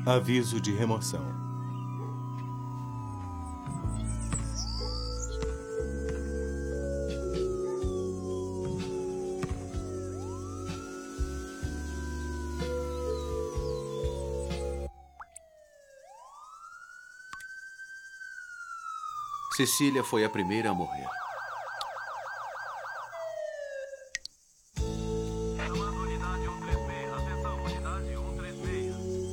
Aviso de remoção. Cecília foi a primeira a morrer. Chamando unidade 136. Atenção, unidade 136.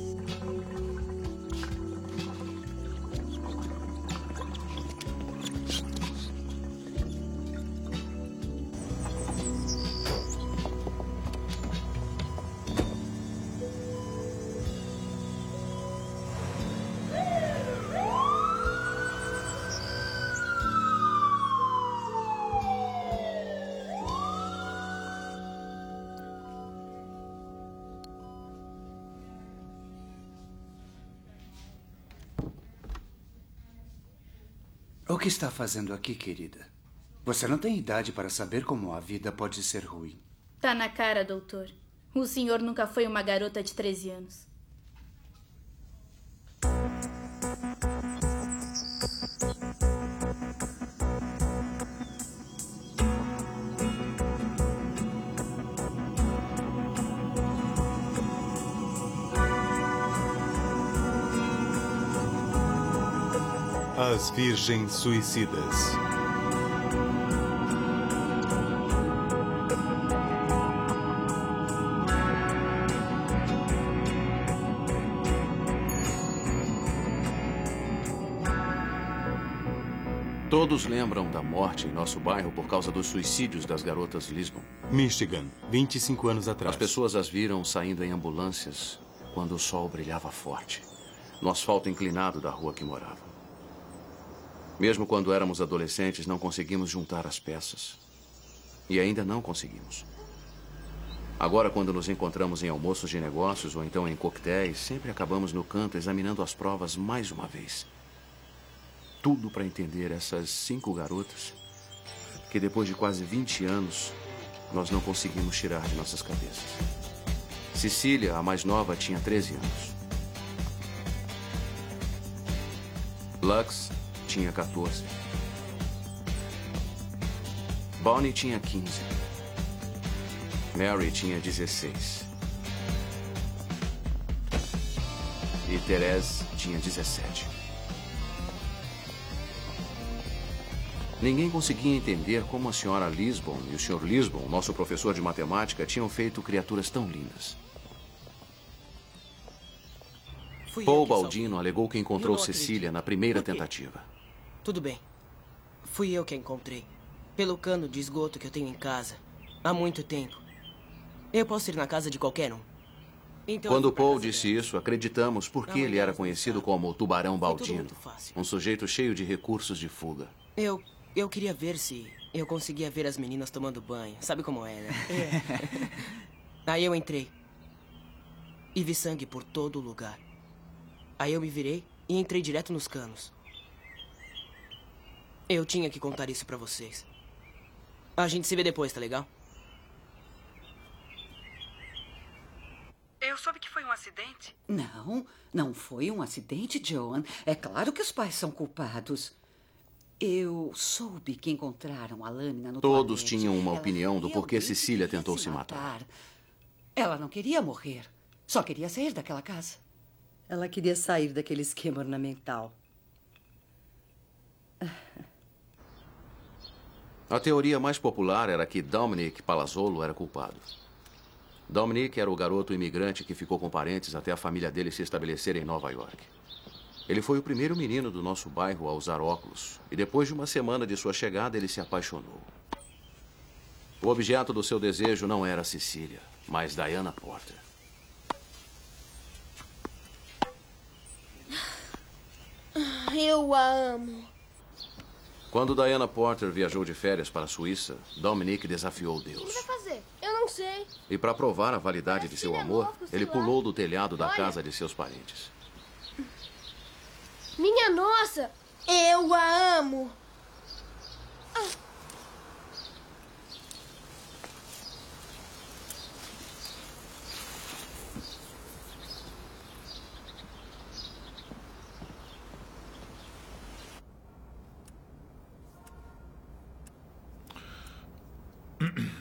O que está fazendo aqui, querida? Você não tem idade para saber como a vida pode ser ruim. Tá na cara, doutor. O senhor nunca foi uma garota de 13 anos. As Virgens Suicidas. Todos lembram da morte em nosso bairro por causa dos suicídios das garotas Lisbon. Michigan, 25 anos atrás. As pessoas as viram saindo em ambulâncias quando o sol brilhava forte, no asfalto inclinado da rua que moravam. Mesmo quando éramos adolescentes, não conseguimos juntar as peças. E ainda não conseguimos. Agora, quando nos encontramos em almoços de negócios ou então em coquetéis, sempre acabamos no canto examinando as provas mais uma vez. Tudo para entender essas 5 garotas que, depois de quase 20 anos, nós não conseguimos tirar de nossas cabeças. Cecília, a mais nova, tinha 13 anos. Lux tinha 14. Bonnie tinha 15. Mary tinha 16. E Therese tinha 17. Ninguém conseguia entender como a senhora Lisbon e o Sr. Lisbon, nosso professor de matemática, tinham feito criaturas tão lindas. Paul Baldino alegou que encontrou Cecília na primeira tentativa. Tudo bem. Fui eu que a encontrei. Pelo cano de esgoto que eu tenho em casa. Há muito tempo. Eu posso ir na casa de qualquer um. Então, quando Paul disse isso, acreditamos porque ele era conhecido como o Tubarão Baldino. Um sujeito cheio de recursos de fuga. Eu queria ver se eu conseguia ver as meninas tomando banho. Sabe como é, né? Aí eu entrei. E vi sangue por todo lugar. Aí eu me virei e entrei direto nos canos. Eu tinha que contar isso pra vocês. A gente se vê depois, tá legal? Eu soube que foi um acidente. Não foi um acidente, Joan. É claro que os pais são culpados. Eu soube que encontraram a lâmina no Todos toalete. tinham uma Ela opinião do porquê realmente Cecília queria tentou se matar. Ela não queria morrer. Só queria sair daquela casa. Ela queria sair daquele esquema ornamental. A teoria mais popular era que Dominic Palazzolo era culpado. Dominic era o garoto imigrante que ficou com parentes até a família dele se estabelecer em Nova York. Ele foi o primeiro menino do nosso bairro a usar óculos. E depois de uma semana de sua chegada, ele se apaixonou. O objeto do seu desejo não era Cecília, mas Diana Porter. Eu a amo. Quando Diana Porter viajou de férias para a Suíça, Dominic desafiou O que ele Deus. vai fazer? Eu não sei. E para provar a validade de seu ele é amor, louco, sei ele lá. pulou do telhado da Olha. casa de seus parentes. Minha nossa! Eu a amo.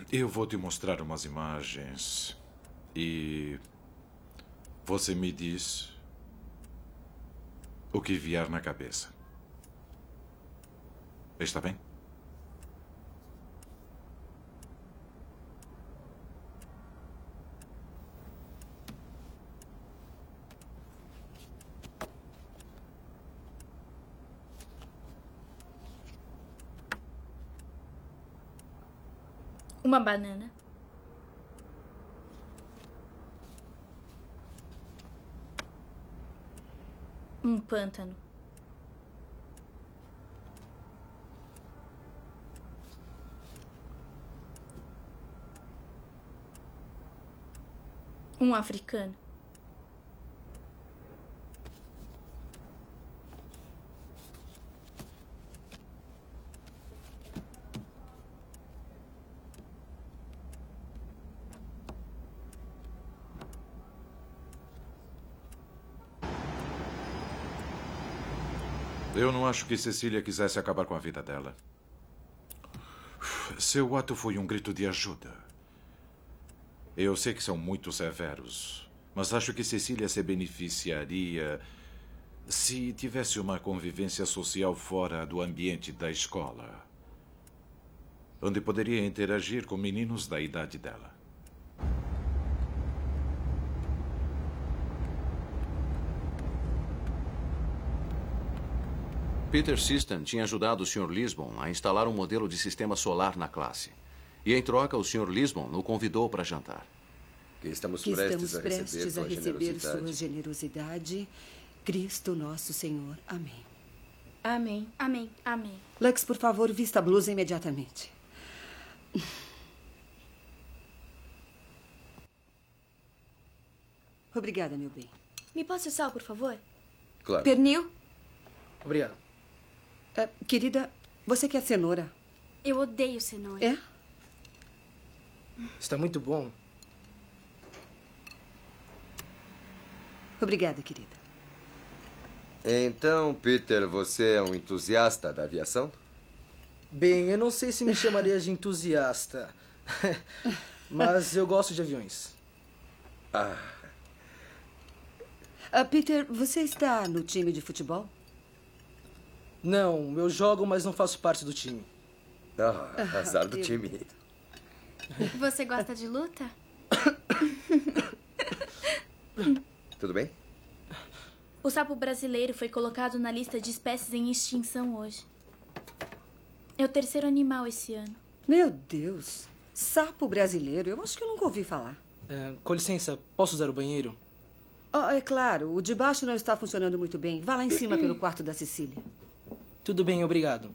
Eu vou te mostrar umas imagens e você me diz o que vier na cabeça. Está bem? Uma banana. Um pântano. Um africano. Eu não acho que Cecília quisesse acabar com a vida dela. Seu ato foi um grito de ajuda. Eu sei que são muito severos, mas acho que Cecília se beneficiaria se tivesse uma convivência social fora do ambiente da escola, onde poderia interagir com meninos da idade dela. Peter System tinha ajudado o Sr. Lisbon a instalar um modelo de sistema solar na classe. E, em troca, o Sr. Lisbon o convidou para jantar. Que estamos prestes a receber sua generosidade. Cristo nosso Senhor. Amém. Amém. Amém. Amém. Lux, por favor, vista a blusa imediatamente. Obrigada, meu bem. Me passe sal, por favor. Claro. Pernil? Obrigado. Querida, você quer cenoura? Eu odeio cenoura. É? Está muito bom. Obrigada, querida. Então, Peter, você é um entusiasta da aviação? Bem, eu não sei se me chamaria de entusiasta. Mas eu gosto de aviões. Peter, você está no time de futebol? Não, eu jogo, mas não faço parte do time. Azar do time. Você gosta de luta? Tudo bem? O sapo brasileiro foi colocado na lista de espécies em extinção hoje. É o terceiro animal esse ano. Meu Deus. Sapo brasileiro? Eu acho que eu nunca ouvi falar. Com licença, posso usar o banheiro? É claro. O de baixo não está funcionando muito bem. Vá lá em cima pelo quarto da Cecília. Tudo bem, obrigado.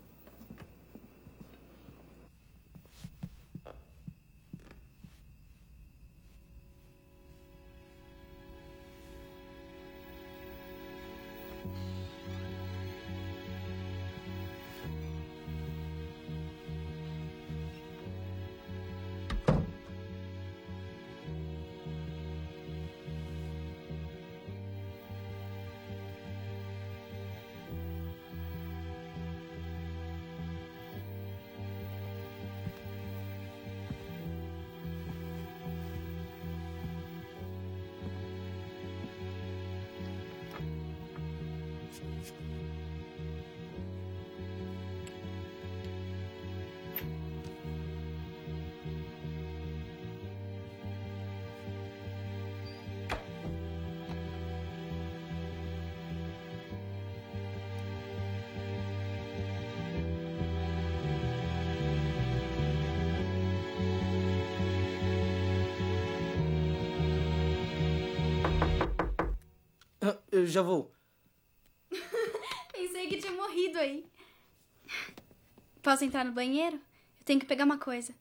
Eu já vou. Pensei que tinha morrido aí. Posso entrar no banheiro? Eu tenho que pegar uma coisa.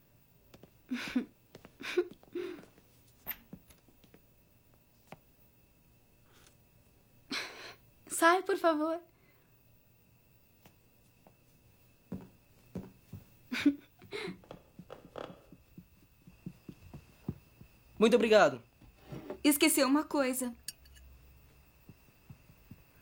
Sai, por favor. Muito obrigado. Esqueceu uma coisa.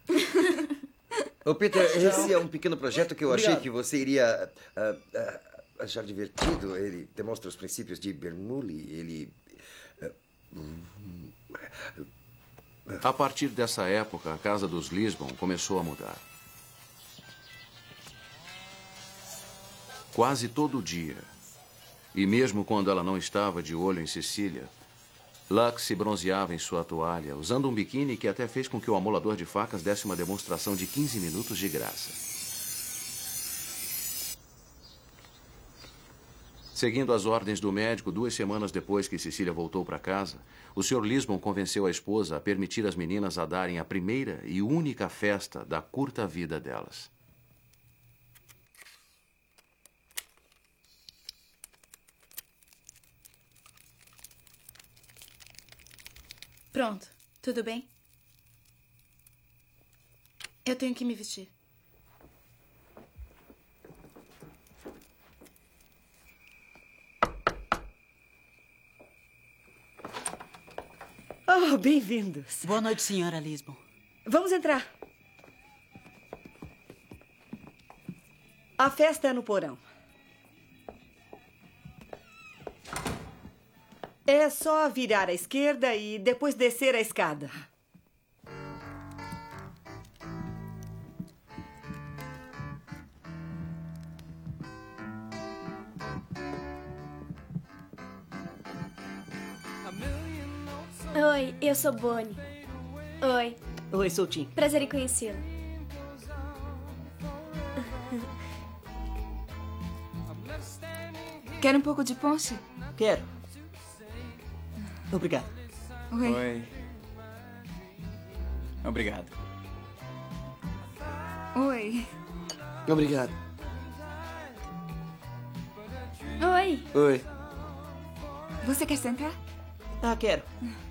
Ô, Peter, esse é um pequeno projeto que eu achei que você iria achar divertido. Ele demonstra os princípios de Bernoulli. Ele... A partir dessa época, a casa dos Lisbon começou a mudar. Quase todo dia, e mesmo quando ela não estava de olho em Cecília, Lux se bronzeava em sua toalha, usando um biquíni que até fez com que o amolador de facas desse uma demonstração de 15 minutos de graça. Seguindo as ordens do médico, 2 semanas depois que Cecília voltou para casa, o Sr. Lisbon convenceu a esposa a permitir as meninas a darem a primeira e única festa da curta vida delas. Pronto, tudo bem? Eu tenho que me vestir. Oh, bem-vindos. Boa noite, senhora Lisbon. Vamos entrar. A festa é no porão. É só virar à esquerda e depois descer a escada. Oi, eu sou Bonnie. Oi. Oi, sou Tim. Prazer em conhecê-lo. Quer um pouco de ponche? Quero. Obrigado. Oi. Oi. Obrigado. Oi. Obrigado. Oi. Oi. Você quer sentar? Ah, quero.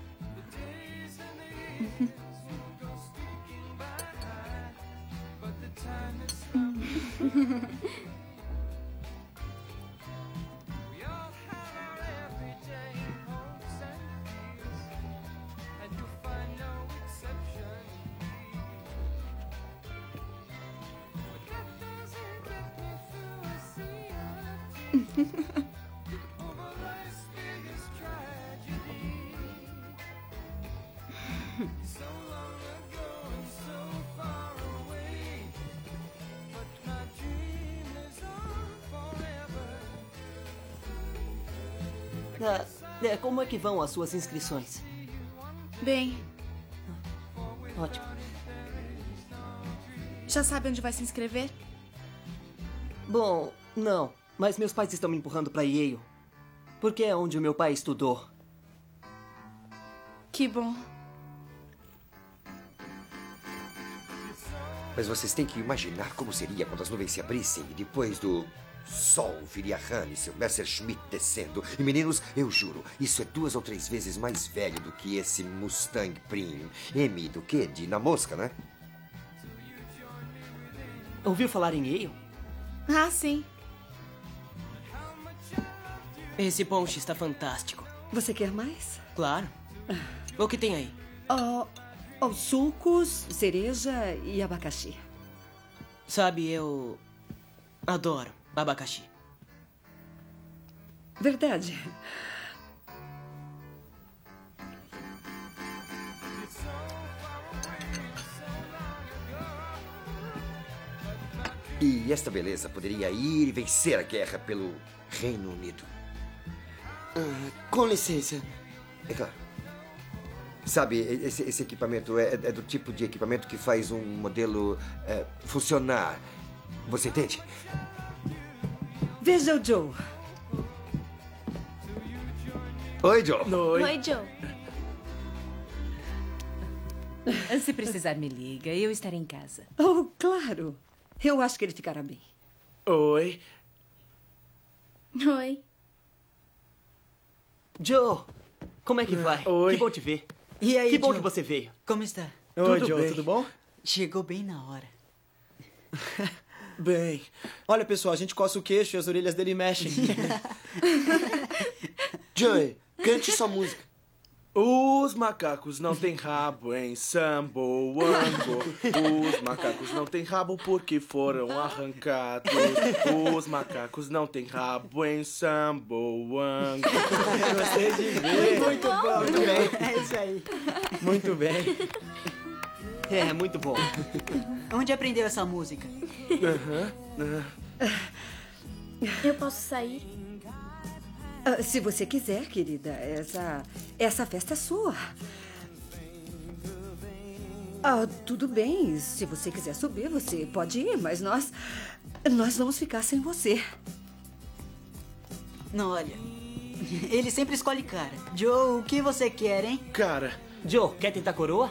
Como é que vão as suas inscrições? Bem, Ótimo. já sabe onde vai se inscrever? Bom, não. Mas meus pais estão me empurrando para Yale. Porque é onde o meu pai estudou. Que bom. Mas vocês têm que imaginar como seria quando as nuvens se abrissem e depois do sol viria Han e seu Messerschmitt descendo. E meninos, eu juro, isso é 2 ou 3 vezes mais velho do que esse Mustang Prim. M do quê? De na mosca, né? Ouviu falar em Yale? Ah, sim. Esse ponche está fantástico. Você quer mais? Claro. O que tem aí? Sucos, cereja e abacaxi. Sabe, eu adoro abacaxi. Verdade. E esta beleza poderia ir e vencer a guerra pelo Reino Unido. Com licença. É claro. Sabe, esse equipamento é do tipo de equipamento que faz um modelo funcionar. Você entende? Veja o Joe. Oi, Joe. Oi, Joe. Se precisar, me liga. Eu estarei em casa. Oh, claro. Eu acho que ele ficará bem. Oi. Oi. Joe, como é que vai? Oi. Que bom te ver. E aí, que bom Joe? que você veio. Como está? Oi, Tudo Joe, bem. tudo bom? Chegou bem na hora. Bem. Olha, pessoal, a gente coça o queixo e as orelhas dele mexem. Joey, cante sua música. Os macacos não têm rabo em Samboango. Os macacos não têm rabo porque foram arrancados. Os macacos não têm rabo em Samboango. Gostei de ver. Muito bom. Muito bem. É isso aí. Muito bem. É, muito bom. Onde aprendeu essa música? Eu posso sair? Se você quiser, querida. Essa festa é sua. Tudo bem. Se você quiser subir, você pode ir, mas nós vamos ficar sem você. Não, olha. Ele sempre escolhe cara. Joe, o que você quer, hein? Cara. Joe, quer tentar coroa?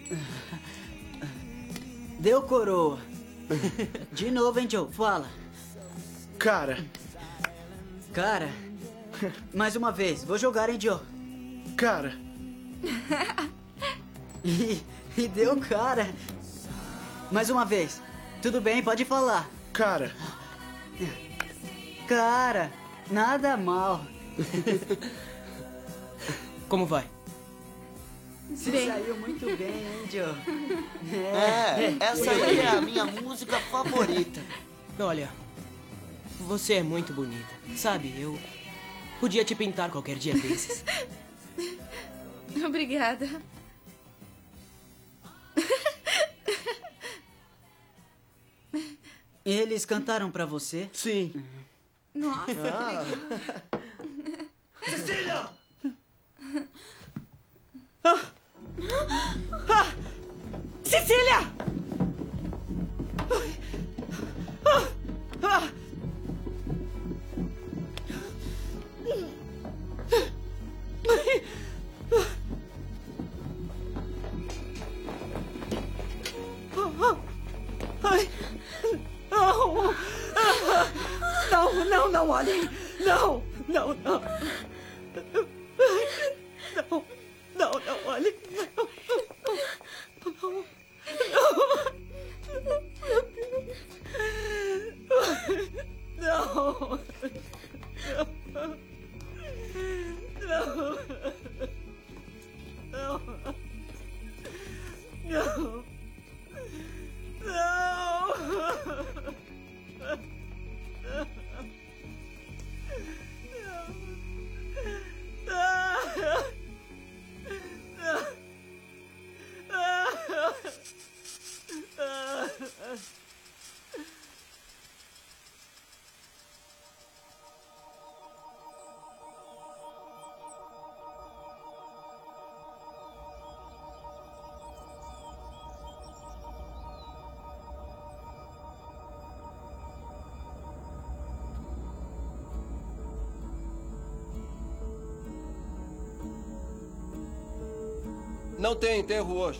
Deu coroa. De novo, hein, Joe? Fala. Cara. Cara. Mais uma vez. Vou jogar, hein, Joe? Cara. E deu cara. Mais uma vez. Tudo bem, pode falar. Cara. Cara. Nada mal. Como vai? Você saiu muito bem, hein, Joe? Essa aí é a minha música favorita. Olha, você é muito bonita. Sabe, eu podia te pintar qualquer dia desses. Obrigada. Eles cantaram pra você? Sim. Nossa. Cecília! Cecília! Não, olhem. Não, olhem. Não tem enterro hoje.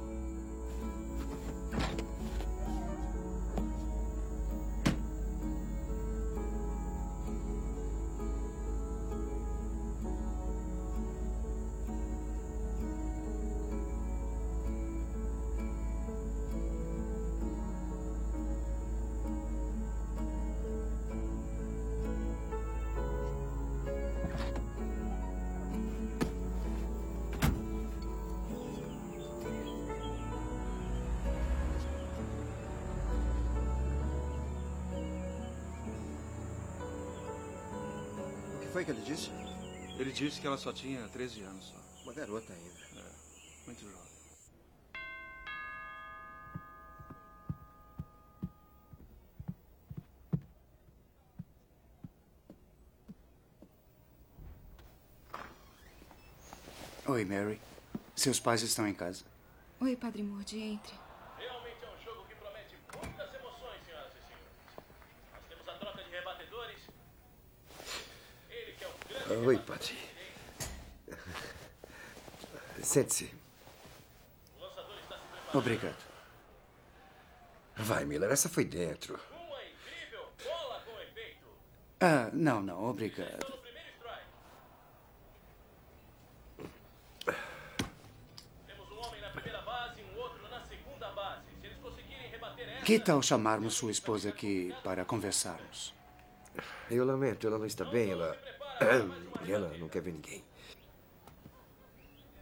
O que foi que ele disse? Ele disse que ela só tinha 13 anos só. Uma garota ainda. Muito jovem. Oi, Mary. Seus pais estão em casa. Oi, Padre Moody, entre. Realmente é um jogo que promete muitas emoções, senhoras e senhores. Nós temos a troca de rebatedores. Ele que é o grande... Oi, Padre. Sente-se. Obrigado. Vai, Miller, essa foi dentro. Não, obrigado. Que tal chamarmos sua esposa aqui para conversarmos? Eu lamento, ela não está bem, ela não quer ver ninguém.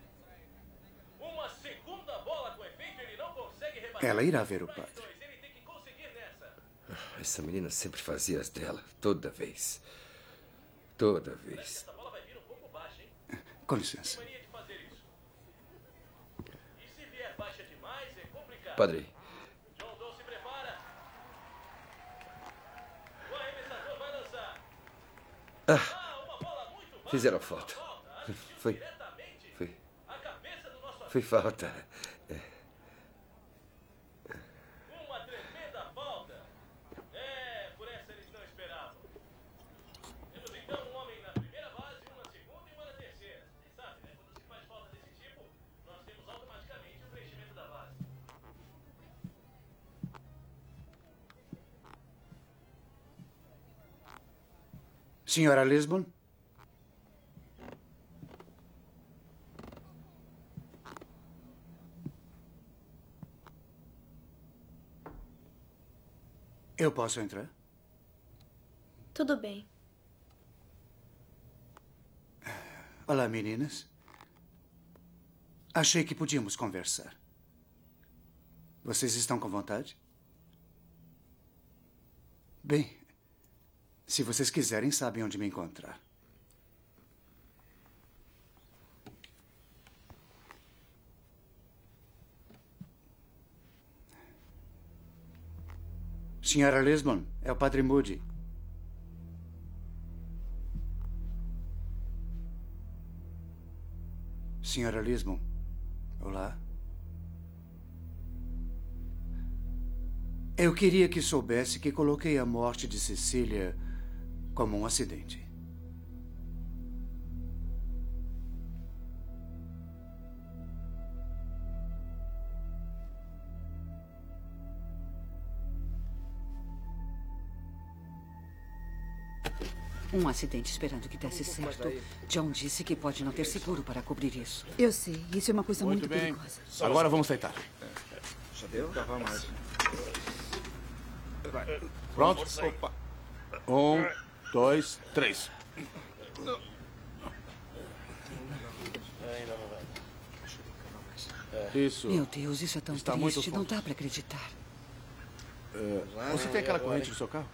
Ela irá ver o padre. Essa menina sempre fazia as dela. Toda vez. Toda vez. Com licença. Padre. John Doe se prepara. O arremessador vai lançar. Fizeram falta. Foi falta. Uma tremenda falta. Por essa eles não esperavam. Temos então um homem na primeira base, um na segunda e uma na terceira. Você sabe, né? Quando se faz falta desse tipo, nós temos automaticamente o preenchimento da base. Senhora Lisbon? Eu posso entrar? Tudo bem. Olá, meninas. Achei que podíamos conversar. Vocês estão com vontade? Bem, se vocês quiserem, sabem onde me encontrar. Senhora Lisbon, é o Padre Moody. Senhora Lisbon, olá. Eu queria que soubesse que coloquei a morte de Cecília como um acidente. Um acidente esperando que desse certo. John disse que pode não ter seguro para cobrir isso. Eu sei, isso é uma coisa muito bem. perigosa. Agora vamos deitar. Já deu? Já vai mais. Pronto? Opa. 1, 2, 3. Isso. Meu Deus, isso é tão Está triste. muito Não dá para acreditar. Você tem aquela corrente no seu carro?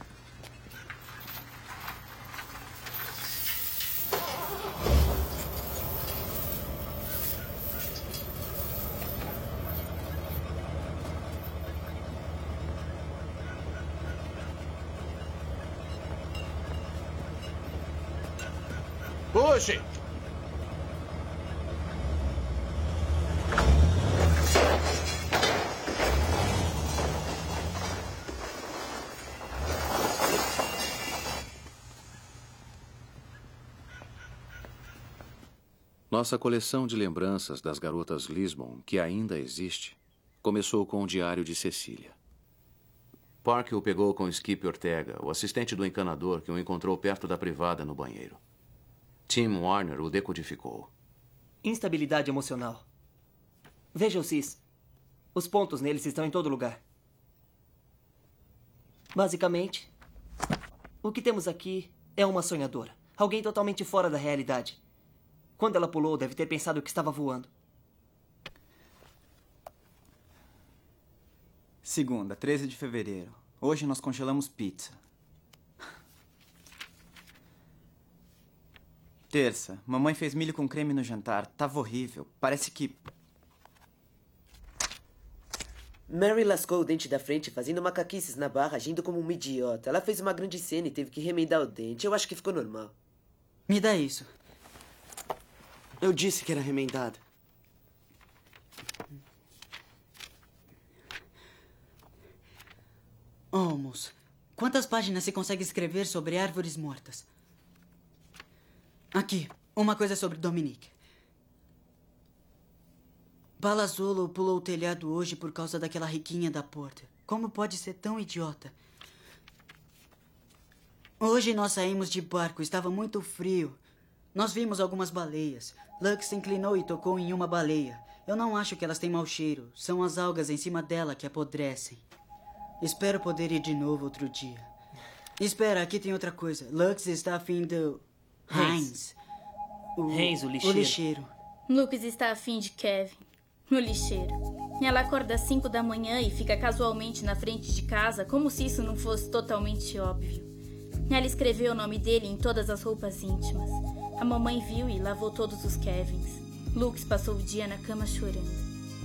Puxe! Nossa coleção de lembranças das garotas Lisbon, que ainda existe, começou com o diário de Cecília. Park o pegou com Skip Ortega, o assistente do encanador que o encontrou perto da privada no banheiro. Tim Warner o decodificou. Instabilidade emocional. Veja o cis. Os pontos neles estão em todo lugar. Basicamente, o que temos aqui é uma sonhadora. Alguém totalmente fora da realidade. Quando ela pulou, deve ter pensado que estava voando. Segunda, 13 de fevereiro. Hoje nós congelamos pizza. Terça, mamãe fez milho com creme no jantar. Tava horrível. Parece que... Mary lascou o dente da frente fazendo macaquices na barra, agindo como uma idiota. Ela fez uma grande cena e teve que remendar o dente. Eu acho que ficou normal. Me dá isso. Eu disse que era remendado. Olmos, quantas páginas se consegue escrever sobre árvores mortas? Aqui, uma coisa sobre Dominique. Palazzolo pulou o telhado hoje por causa daquela riquinha da porta. Como pode ser tão idiota? Hoje nós saímos de barco, estava muito frio. Nós vimos algumas baleias. Lux se inclinou e tocou em uma baleia. Eu não acho que elas têm mau cheiro. São as algas em cima dela que apodrecem. Espero poder ir de novo outro dia. Espera, aqui tem outra coisa. Lux está afim do... Heinz. Heinz, o lixeiro. Lucas está afim de Kevin, o lixeiro. Ela acorda às 5 da manhã e fica casualmente na frente de casa, como se isso não fosse totalmente óbvio. Ela escreveu o nome dele em todas as roupas íntimas. A mamãe viu e lavou todos os Kevins. Lux passou o dia na cama chorando.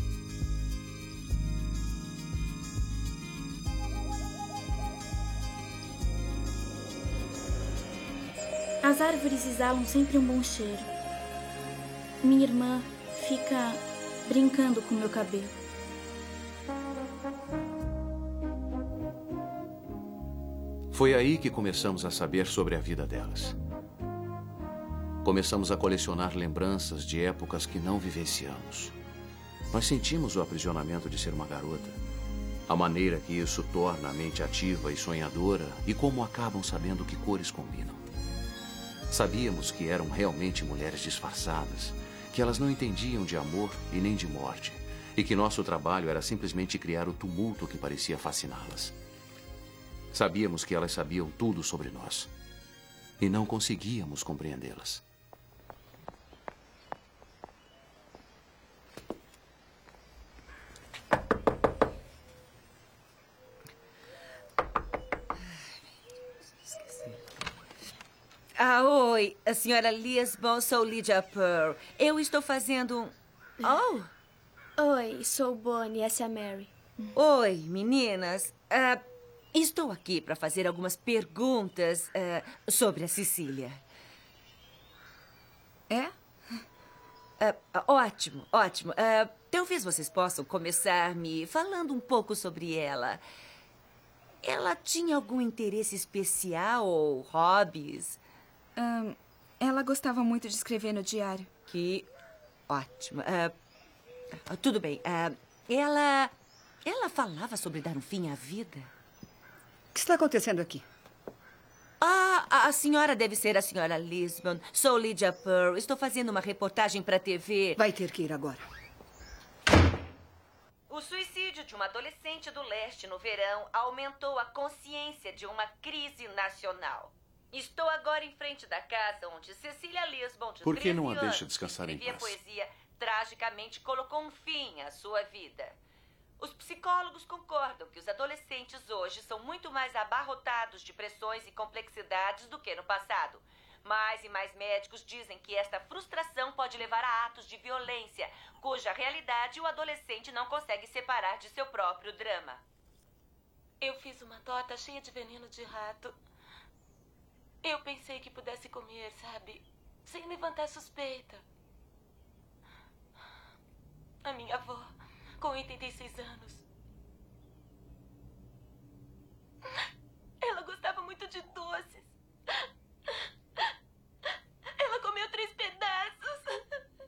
As árvores exalam sempre um bom cheiro. Minha irmã fica brincando com meu cabelo. Foi aí que começamos a saber sobre a vida delas. Começamos a colecionar lembranças de épocas que não vivenciamos. Nós sentimos o aprisionamento de ser uma garota, a maneira que isso torna a mente ativa e sonhadora e como acabam sabendo que cores combinam. Sabíamos que eram realmente mulheres disfarçadas, que elas não entendiam de amor e nem de morte, e que nosso trabalho era simplesmente criar o tumulto que parecia fasciná-las. Sabíamos que elas sabiam tudo sobre nós, e não conseguíamos compreendê-las. Oi, a senhora Lisbon, sou Lydia Pearl. Eu estou fazendo um... Oi, sou Bonnie, essa é a Mary. Oi, meninas. Estou aqui para fazer algumas perguntas sobre a Cecília. É? Ótimo, ótimo. Talvez vocês possam começar me falando um pouco sobre ela. Ela tinha algum interesse especial ou hobbies? Ela gostava muito de escrever no diário. Que ótimo. Tudo bem. Ela falava sobre dar um fim à vida? O que está acontecendo aqui? A senhora deve ser a senhora Lisbon. Sou Lydia Pearl. Estou fazendo uma reportagem para a TV. Vai ter que ir agora. O suicídio de uma adolescente do leste no verão aumentou a consciência de uma crise nacional. Estou agora em frente da casa onde Cecília Lisbon, de 13 anos, Por que não a deixa descansar em escrevia paz? poesia, tragicamente colocou um fim à sua vida. Os psicólogos concordam que os adolescentes hoje são muito mais abarrotados de pressões e complexidades do que no passado. Mais e mais médicos dizem que esta frustração pode levar a atos de violência, cuja realidade o adolescente não consegue separar de seu próprio drama. Eu fiz uma torta cheia de veneno de rato. Eu pensei que pudesse comer, sabe? Sem levantar suspeita. A minha avó, com 86 anos. Ela gostava muito de doces. Ela comeu 3 pedaços.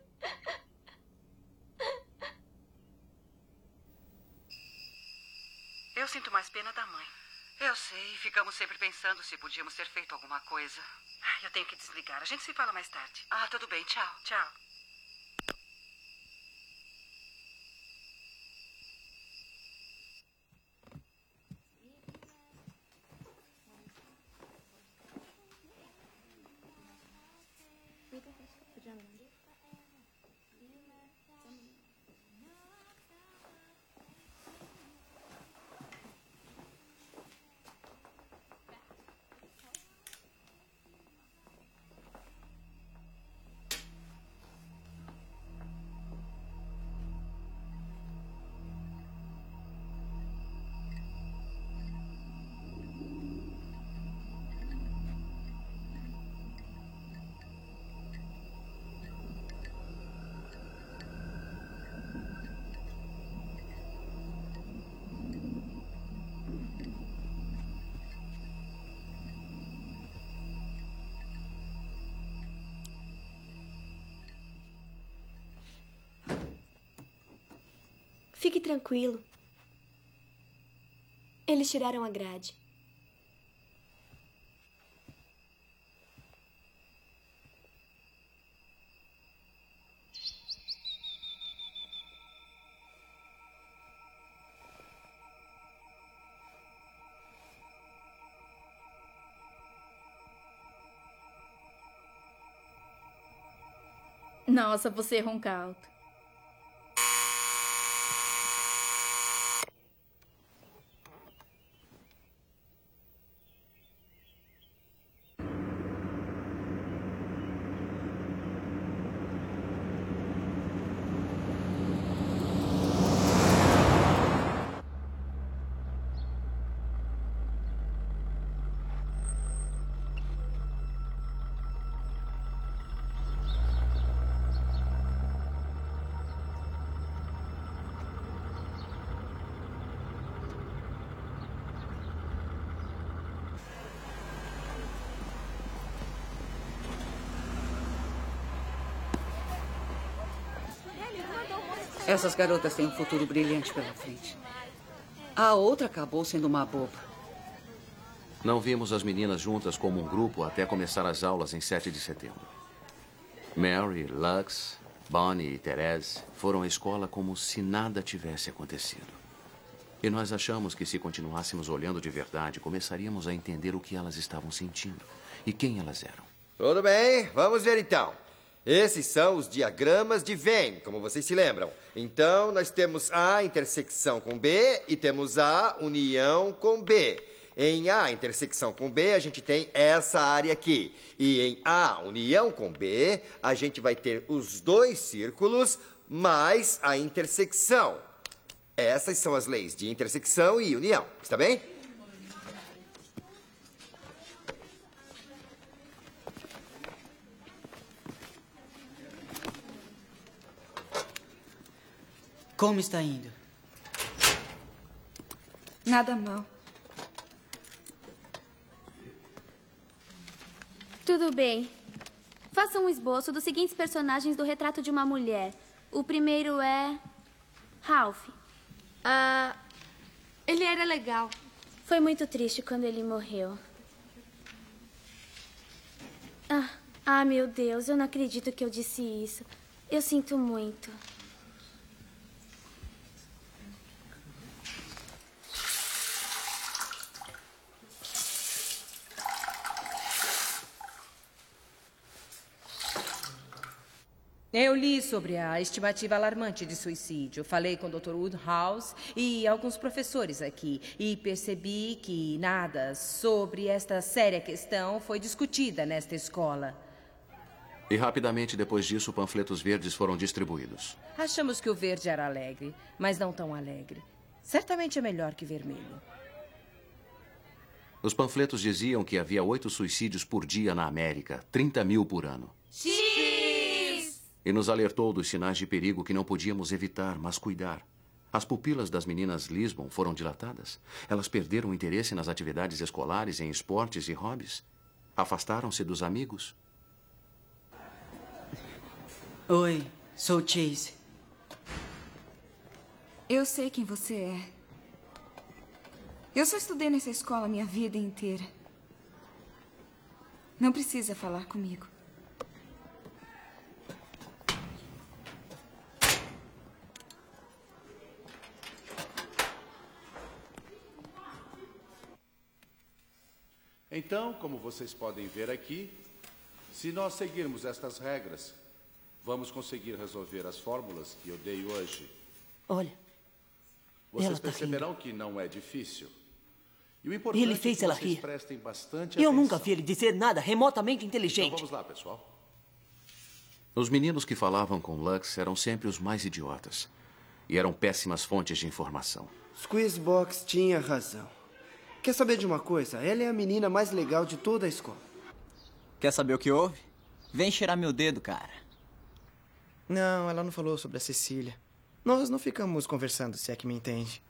Eu sinto mais pena da mãe. Eu sei, ficamos sempre pensando se podíamos ter feito alguma coisa. Eu tenho que desligar. A gente se fala mais tarde. Tudo bem. Tchau. Tchau. Fique tranquilo. Eles tiraram a grade. Nossa, você ronca alto. Essas garotas têm um futuro brilhante pela frente. A outra acabou sendo uma boba. Não vimos as meninas juntas como um grupo até começar as aulas em 7 de setembro. Mary, Lux, Bonnie e Therese foram à escola como se nada tivesse acontecido. E nós achamos que se continuássemos olhando de verdade, começaríamos a entender o que elas estavam sentindo e quem elas eram. Tudo bem, vamos ver então. Esses são os diagramas de Venn, como vocês se lembram. Então, nós temos A intersecção com B e temos A união com B. Em A intersecção com B, a gente tem essa área aqui. E em A união com B, a gente vai ter os dois círculos mais a intersecção. Essas são as leis de intersecção e união. Está bem? Como está indo? Nada mal. Tudo bem. Faça um esboço dos seguintes personagens do retrato de uma mulher. O primeiro é... Ralph. Ele era legal. Foi muito triste quando ele morreu. Meu Deus, eu não acredito que eu disse isso. Eu sinto muito. Eu li sobre a estimativa alarmante de suicídio. Falei com o Dr. Woodhouse e alguns professores aqui. E percebi que nada sobre esta séria questão foi discutida nesta escola. E rapidamente depois disso, panfletos verdes foram distribuídos. Achamos que o verde era alegre, mas não tão alegre. Certamente é melhor que vermelho. Os panfletos diziam que havia 8 suicídios por dia na América, 30 mil por ano. E nos alertou dos sinais de perigo que não podíamos evitar, mas cuidar. As pupilas das meninas Lisbon foram dilatadas. Elas perderam o interesse nas atividades escolares, em esportes e hobbies. Afastaram-se dos amigos. Oi, sou Chase. Eu sei quem você é. Eu só estudei nessa escola minha vida inteira. Não precisa falar comigo. Então, como vocês podem ver aqui, se nós seguirmos estas regras, vamos conseguir resolver as fórmulas que eu dei hoje. Olha, Vocês ela tá perceberão rindo. que não é difícil. E o importante Ele fez é que ela vocês rir. prestem bastante Eu atenção. nunca vi ele dizer nada remotamente inteligente. Então vamos lá, pessoal. Os meninos que falavam com Lux eram sempre os mais idiotas. E eram péssimas fontes de informação. Squeezebox tinha razão. Quer saber de uma coisa? Ela é a menina mais legal de toda a escola. Quer saber o que houve? Vem cheirar meu dedo, cara. Não, ela não falou sobre a Cecília. Nós não ficamos conversando, se é que me entende.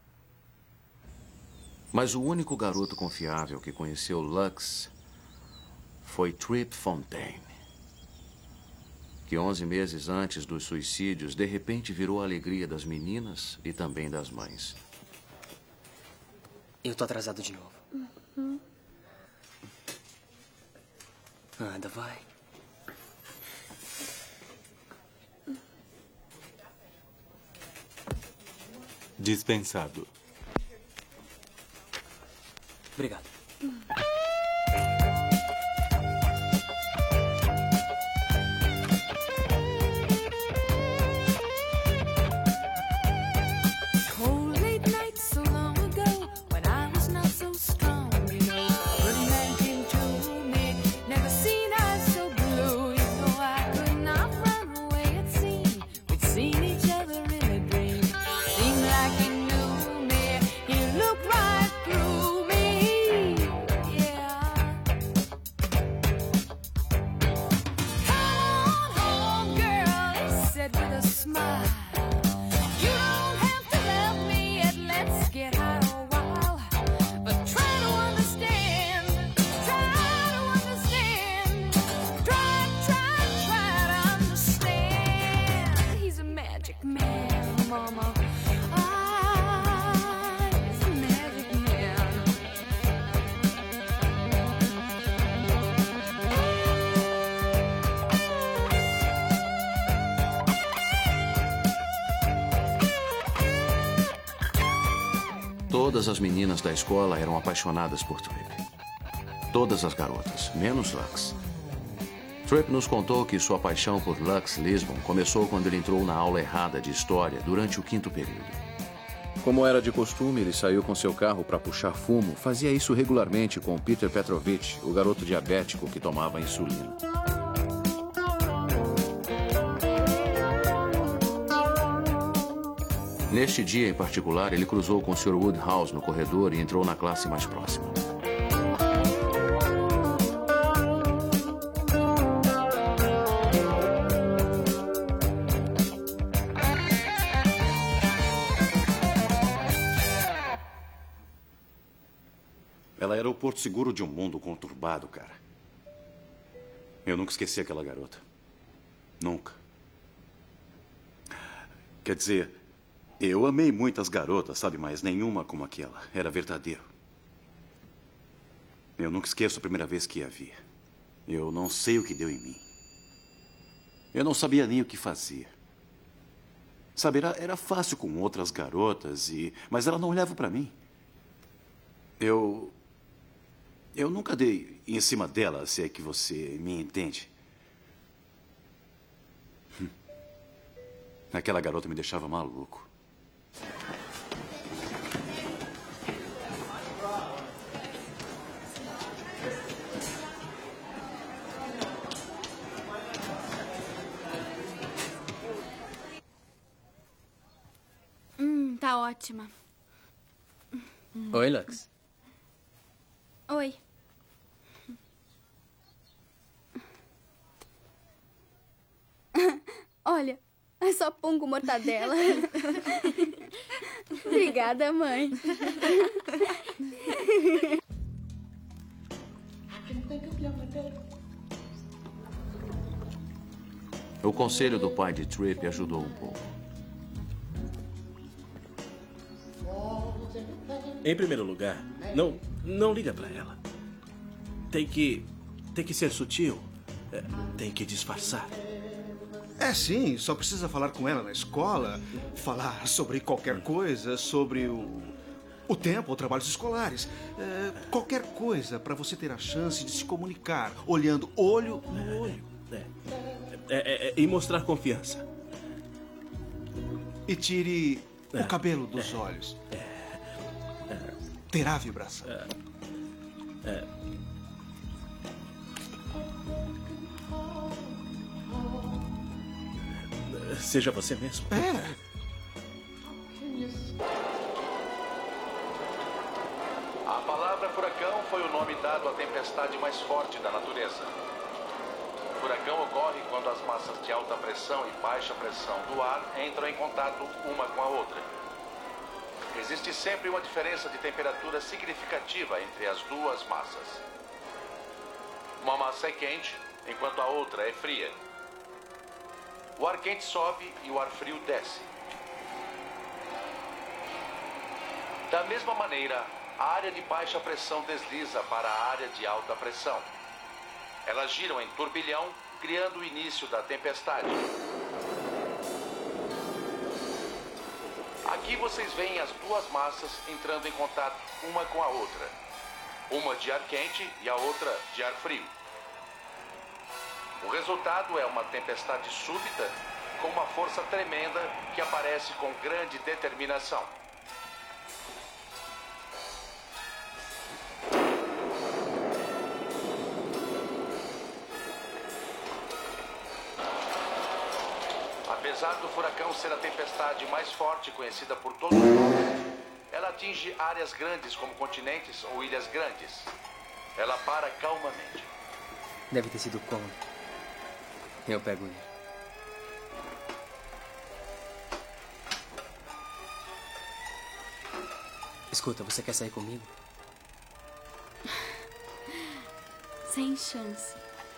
Mas o único garoto confiável que conheceu Lux foi Trip Fontaine, que 11 meses antes dos suicídios, de repente virou a alegria das meninas e também das mães. Eu tô atrasado de novo. Nada, vai. Dispensado. Obrigado. Cold late nights so long ago when I was not so strong, you know. Good man came to me, never seen eyes so blue, you know. I could not run away, it seemed. We'd seen each other in a dream. Seemed like he knew me, he looked right through me. Yeah. Todas as meninas da escola eram apaixonadas por Tripp. Todas as garotas, menos Lux. Tripp nos contou que sua paixão por Lux Lisbon começou quando ele entrou na aula errada de história durante o 5º período. Como era de costume, ele saiu com seu carro para puxar fumo. Fazia isso regularmente com Peter Petrovich, o garoto diabético que tomava insulina. Neste dia em particular, ele cruzou com o Sr. Woodhouse no corredor e entrou na classe mais próxima. Ela era o porto seguro de um mundo conturbado, cara. Eu nunca esqueci aquela garota. Nunca. Quer dizer, eu amei muitas garotas, sabe? Mas nenhuma como aquela. Era verdadeiro. Eu nunca esqueço a primeira vez que a vi. Eu não sei o que deu em mim. Eu não sabia nem o que fazia. Sabe, era fácil com outras garotas, mas ela não olhava para mim. Eu nunca dei em cima dela, se é que você me entende. Aquela garota me deixava maluco. Tá ótima. Oi, Lux. Oi. Olha, é só pão com mortadela. Obrigada, mãe. O conselho do pai de Tripp ajudou um pouco. Em primeiro lugar, não liga pra ela. Tem que ser sutil. Tem que disfarçar. É, sim, só precisa falar com ela na escola, falar sobre qualquer coisa, sobre o tempo ou trabalhos escolares. Qualquer coisa para você ter a chance de se comunicar, olhando olho no olho. E mostrar confiança. E tire o cabelo dos olhos. Terá vibração. Seja você mesmo. A palavra furacão foi o nome dado à tempestade mais forte da natureza. O furacão ocorre quando as massas de alta pressão e baixa pressão do ar entram em contato uma com a outra. Existe sempre uma diferença de temperatura significativa entre as duas massas. Uma massa é quente, enquanto a outra é fria. O ar quente sobe e o ar frio desce. Da mesma maneira, a área de baixa pressão desliza para a área de alta pressão. Elas giram em turbilhão, criando o início da tempestade. Aqui vocês veem as duas massas entrando em contato uma com a outra. Uma de ar quente e a outra de ar frio. O resultado é uma tempestade súbita com uma força tremenda que aparece com grande determinação. Apesar do furacão ser a tempestade mais forte conhecida por todos nós, ela atinge áreas grandes como continentes ou ilhas grandes. Ela para calmamente. Deve ter sido como. Eu pego ele. Escuta, você quer sair comigo? Sem chance.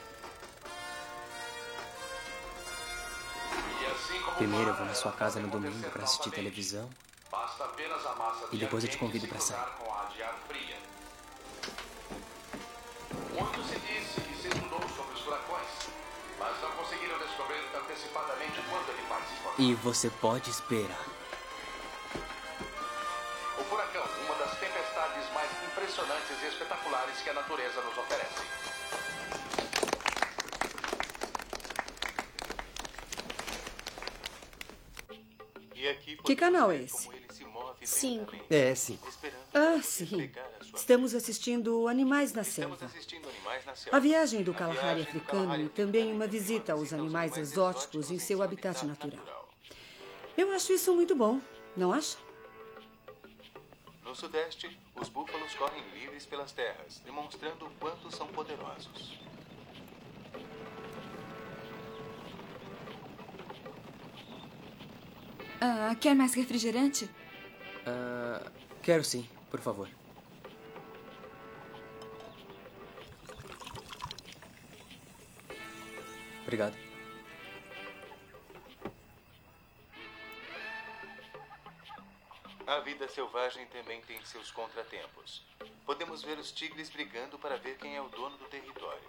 Primeiro eu vou na sua casa no domingo para assistir televisão. E depois eu te convido para sair. Muito se disse e se estudou sobre os furacões, mas não conseguiram descobrir antecipadamente quando ele vai se formar. E você pode esperar. O Furacão, uma das tempestades mais impressionantes e espetaculares que a natureza nos oferece. Que canal é esse? 5. É, 5. Ah, sim. Estamos assistindo Animais na Selva. A viagem do Kalahari africano e também uma visita aos animais exóticos em seu habitat natural. Eu acho isso muito bom, não acha? No sudeste, os búfalos correm livres pelas terras, demonstrando o quanto são poderosos. Quer mais refrigerante? Quero sim, por favor. Obrigado. A vida selvagem também tem seus contratempos. Podemos ver os tigres brigando para ver quem é o dono do território.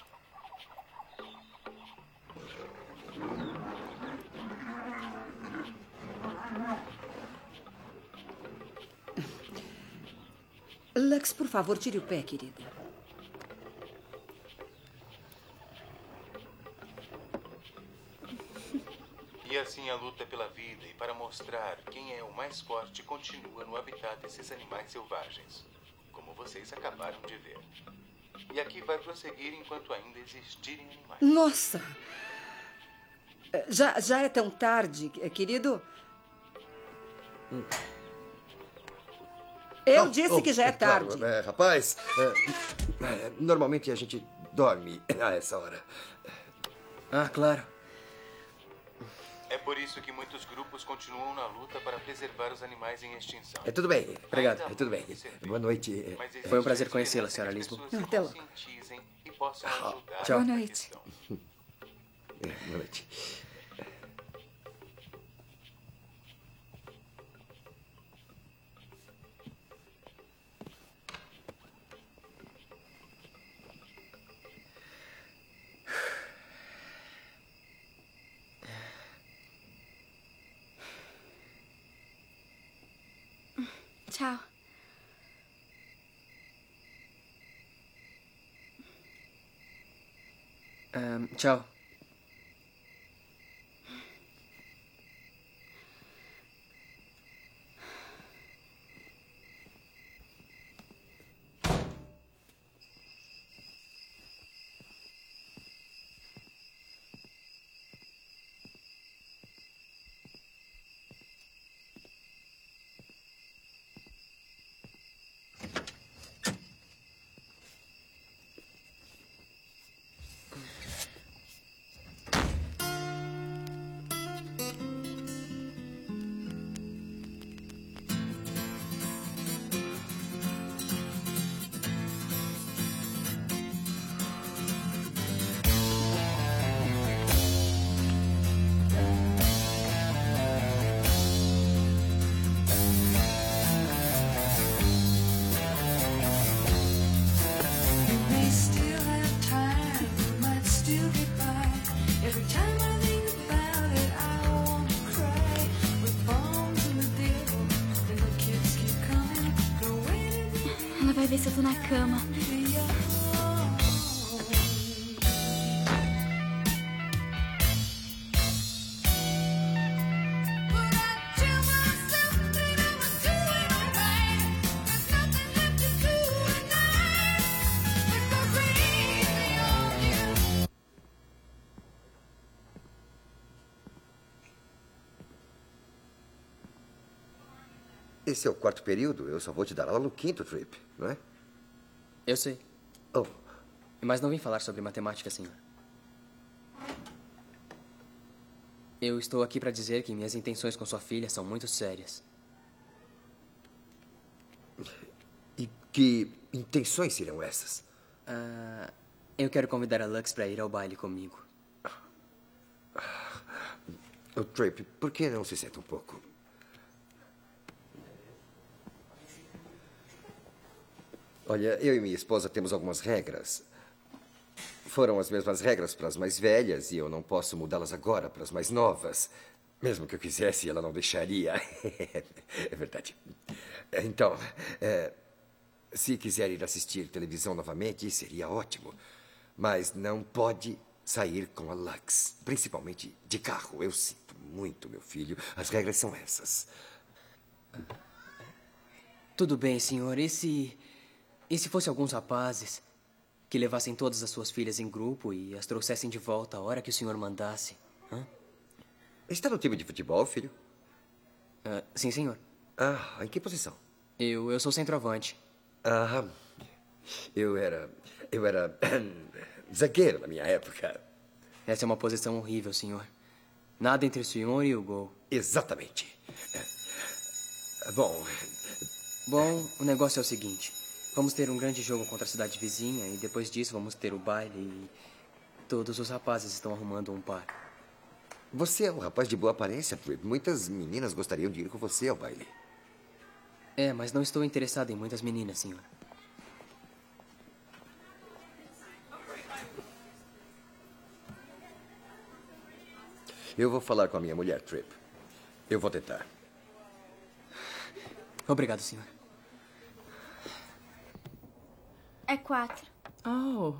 Lux, por favor, tire o pé, querida. E assim a luta pela vida e para mostrar quem é o mais forte continua no habitat desses animais selvagens, como vocês acabaram de ver. E aqui vai prosseguir enquanto ainda existirem animais. Nossa! Já é tão tarde, querido? Eu disse que já é tarde. Claro, rapaz, normalmente a gente dorme a essa hora. Ah, claro. É por isso que muitos grupos continuam na luta para preservar os animais em extinção. Tudo bem. Obrigado. Tudo bem. Boa noite. Foi um prazer conhecê-la, senhora Lisboa. Até logo. Tchau. Boa noite. Boa noite. Tchau. Tchau. Ela vai ver se eu tô na cama. Esse é o 4º período. Eu só vou te dar aula no 5º trip, não é? Eu sei. Oh. Mas não vim falar sobre matemática, senhor. Eu estou aqui para dizer que minhas intenções com sua filha são muito sérias. E que intenções seriam essas? Eu quero convidar a Lux para ir ao baile comigo. O Trip, por que não se senta um pouco? Olha, eu e minha esposa temos algumas regras. Foram as mesmas regras para as mais velhas e eu não posso mudá-las agora para as mais novas. Mesmo que eu quisesse, ela não deixaria. É verdade. Então, se quiser ir assistir televisão novamente, seria ótimo. Mas não pode sair com a Lux. Principalmente de carro. Eu sinto muito, meu filho. As regras são essas. Tudo bem, senhor. E se fosse alguns rapazes que levassem todas as suas filhas em grupo e as trouxessem de volta a hora que o senhor mandasse? Hã? Está no time de futebol, filho? Sim, senhor. Ah, em que posição? Eu sou centroavante. Ah, eu era zagueiro na minha época. Essa é uma posição horrível, senhor. Nada entre o senhor e o gol. Exatamente. Bom, o negócio é o seguinte. Vamos ter um grande jogo contra a cidade vizinha e depois disso vamos ter o baile e todos os rapazes estão arrumando um par. Você é um rapaz de boa aparência, Trip. Muitas meninas gostariam de ir com você ao baile. Mas não estou interessado em muitas meninas, senhor. Eu vou falar com a minha mulher, Trip. Eu vou tentar. Obrigado, senhor. É 4. Oh.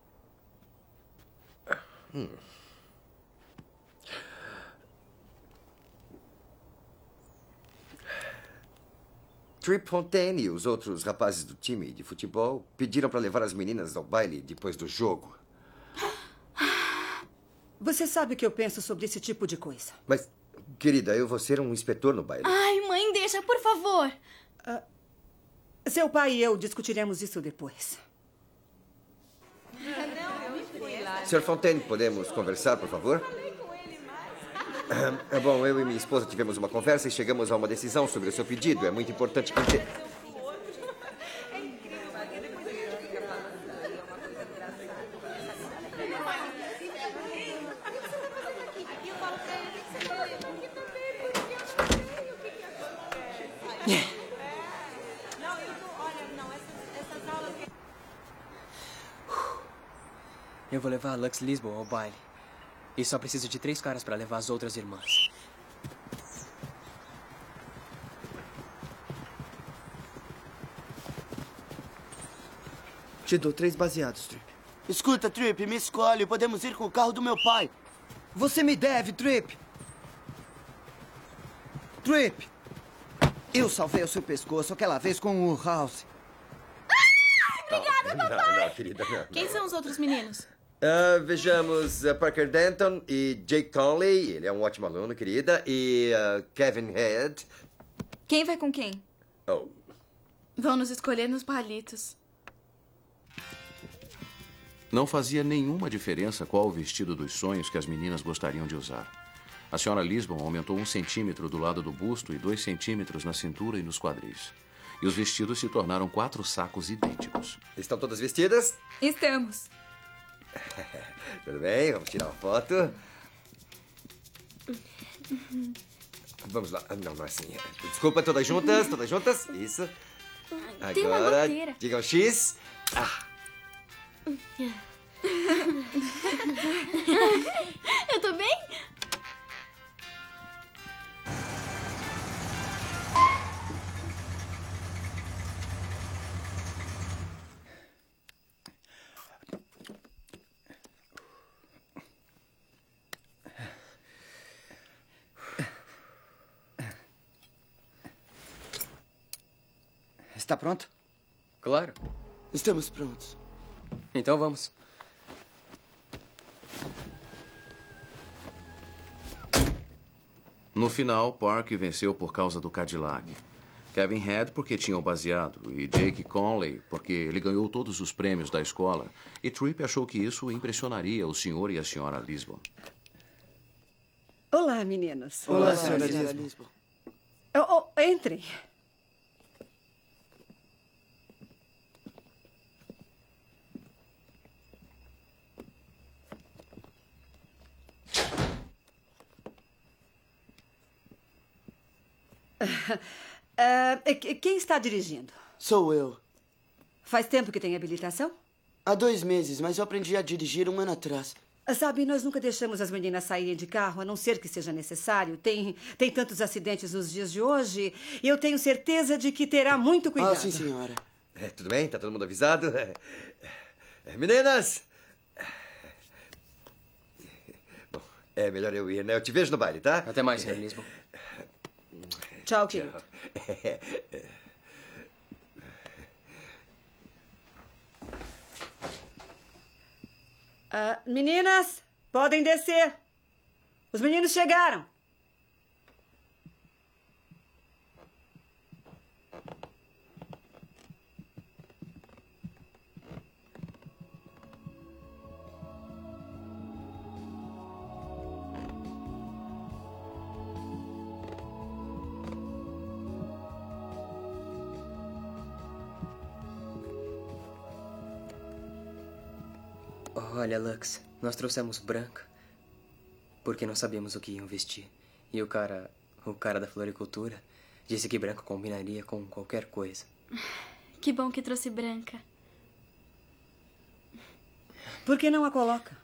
Trip Fontaine e os outros rapazes do time de futebol pediram para levar as meninas ao baile depois do jogo. Você sabe o que eu penso sobre esse tipo de coisa. Mas, querida, eu vou ser um inspetor no baile. Ai, mãe, deixa, por favor. Seu pai e eu discutiremos isso depois. Sr. Fontaine, podemos conversar, por favor? Bom, eu e minha esposa tivemos uma conversa e chegamos a uma decisão sobre o seu pedido. É muito importante que você... Eu vou levar a Lux Lisboa ao baile. E só preciso de 3 caras para levar as outras irmãs. Te dou 3 baseados, Trip. Escuta, Trip, me escolhe. Podemos ir com o carro do meu pai. Você me deve, Trip. Trip. Eu salvei o seu pescoço aquela vez com o House. Obrigada, papai. Não, querida, não. Quem são os outros meninos? Vejamos Parker Denton e Jake Conley. Ele é um ótimo aluno, querida. E Kevin Head. Quem vai com quem? Oh. Vão nos escolher nos palitos. Não fazia nenhuma diferença qual o vestido dos sonhos que as meninas gostariam de usar. A senhora Lisbon aumentou 1 centímetro do lado do busto e 2 centímetros na cintura e nos quadris. E os vestidos se tornaram 4 sacos idênticos. Estão todas vestidas? Estamos. Tudo bem, vamos tirar uma foto. Vamos lá. Não é assim. Desculpa, todas juntas, todas juntas. Isso. Tem uma Agora, goteira. digam X. Eu tô bem? Está pronto? Claro. Estamos prontos. Então vamos. No final, Park venceu por causa do Cadillac. Kevin Head porque tinha o baseado. E Jake Conley porque ele ganhou todos os prêmios da escola. E Trip achou que isso impressionaria o senhor e a senhora Lisbon. Olá, meninos. Olá, senhora Lisbon. Entrem. Quem está dirigindo? Sou eu. Faz tempo que tem habilitação? Há 2 meses, mas eu aprendi a dirigir 1 ano atrás. Sabe, nós nunca deixamos as meninas saírem de carro, a não ser que seja necessário. Tem tantos acidentes nos dias de hoje. E eu tenho certeza de que terá muito cuidado. Ah, sim, senhora. Tudo bem? Tá todo mundo avisado? Meninas! Bom, é melhor eu ir, né? Eu te vejo no baile, tá? Até mais, Sr. Lisbon. Tchau, querido. Meninas, podem descer. Os meninos chegaram. Olha, Lux, nós trouxemos branca porque não sabíamos o que iam vestir. E o cara da floricultura disse que branco combinaria com qualquer coisa. Que bom que trouxe branca. Por que não a coloca?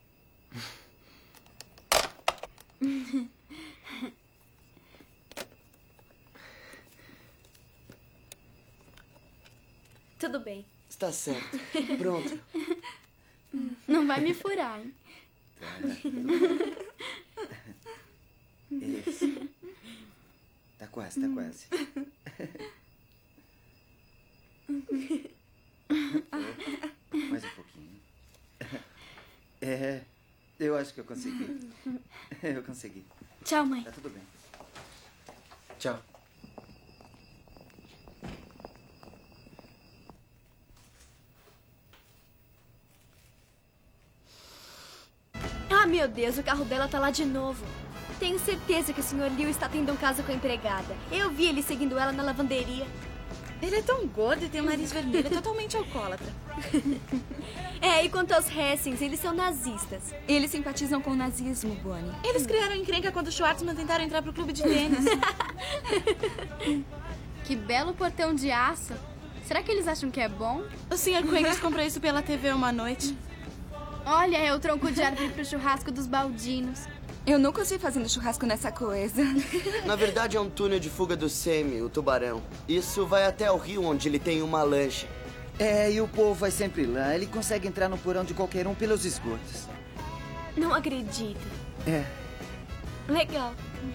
Tudo bem. Está certo. Pronto. Não vai me furar, hein? Isso. Tá quase. Mais um pouquinho. Eu acho que eu consegui. Eu consegui. Tchau, mãe. Tá tudo bem. Tchau. Ah, meu Deus, o carro dela tá lá de novo. Tenho certeza que o Sr. Liu está tendo um caso com a empregada. Eu vi ele seguindo ela na lavanderia. Ele é tão gordo e tem um nariz vermelho, é totalmente alcoólatra. E quanto aos Hessings, eles são nazistas. Eles simpatizam com o nazismo, Bonnie. Eles criaram encrenca quando Schwartzman tentaram entrar pro clube de tênis. Que belo portão de aço. Será que eles acham que é bom? O Sr. Quakers comprou isso pela TV uma noite. Olha, é o tronco de árvore pro churrasco dos baldinos. Eu nunca os vi fazendo churrasco nessa coisa. Na verdade, é um túnel de fuga do Semi, o tubarão. Isso vai até o rio, onde ele tem uma lancha. E o povo vai sempre lá. Ele consegue entrar no porão de qualquer um pelos esgotos. Não acredito. Legal.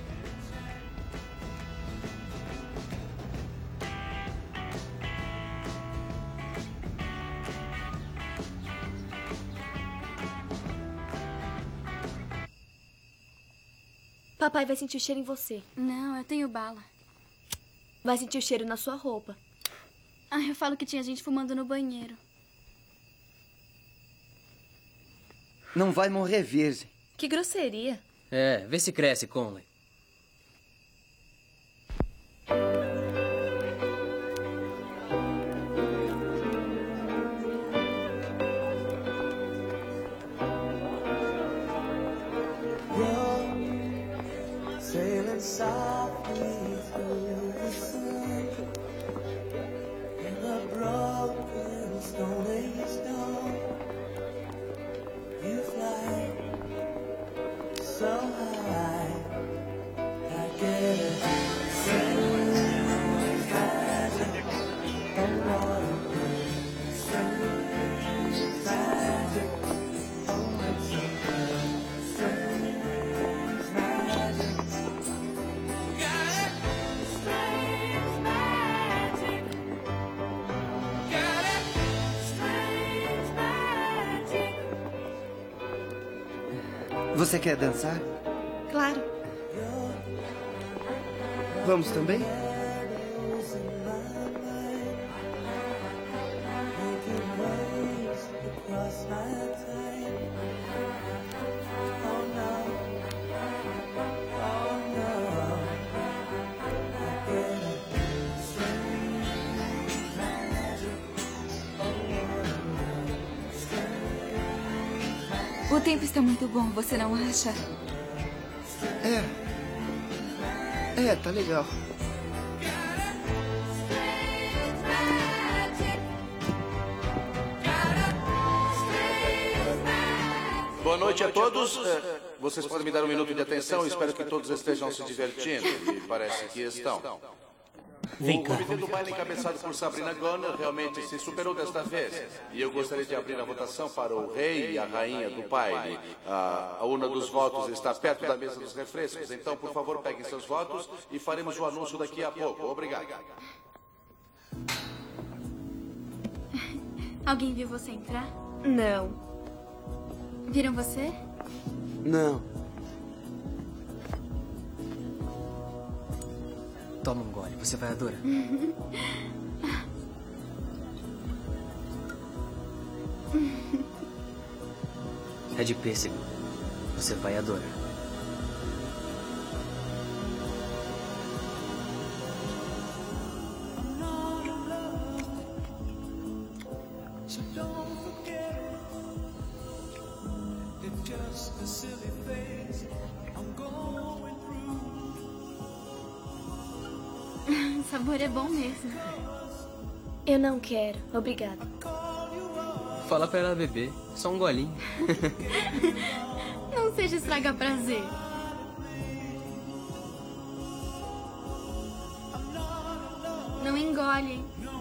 Papai vai sentir o cheiro em você. Não, eu tenho bala. Vai sentir o cheiro na sua roupa. Eu falo que tinha gente fumando no banheiro. Não vai morrer virgem. Que grosseria. Vê se cresce, Conley. Sailing softly through the sun in a broken Stone Age dawn. You fly so high, I get a strange magic and water, strange magic. Oh, it's so good, strange magic. Você quer dançar? Claro. Vamos também? O tempo está muito bom, você não acha? Tá legal. Boa Boa noite a todos. Vocês podem me dar um minuto de atenção? Espero que todos estejam se divertindo. E parece que estão. O comitê do baile encabeçado por Sabrina Gunner realmente se superou desta vez. E eu gostaria de abrir a votação para o rei e a rainha do baile. A urna dos votos está perto da mesa dos refrescos. Então, por favor, peguem seus votos e faremos o anúncio daqui a pouco. Obrigado. Alguém viu você entrar? Não. Viram você? Não. Toma um gole, você vai adorar. É de pêssego. Você vai adorar. O sabor é bom mesmo. Eu não quero, obrigada. Fala pra ela beber. Só um golinho. Não seja estraga prazer. Não engole.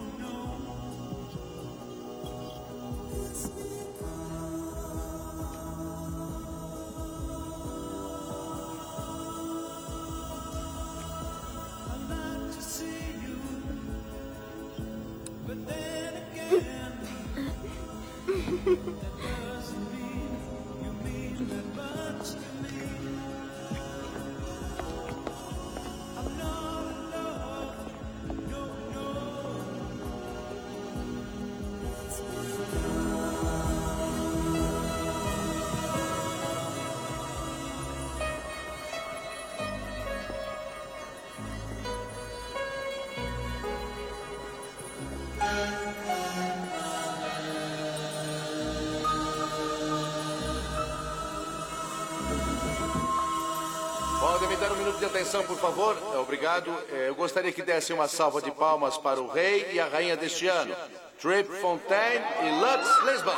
Podem me dar um minuto de atenção, por favor? Obrigado. Eu gostaria que desse uma salva de palmas para o rei e a rainha deste ano. Trip Fontaine e Lux Lisbon.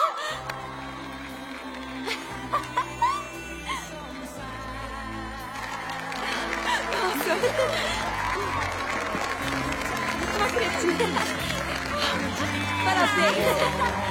Não acredito. Parabéns.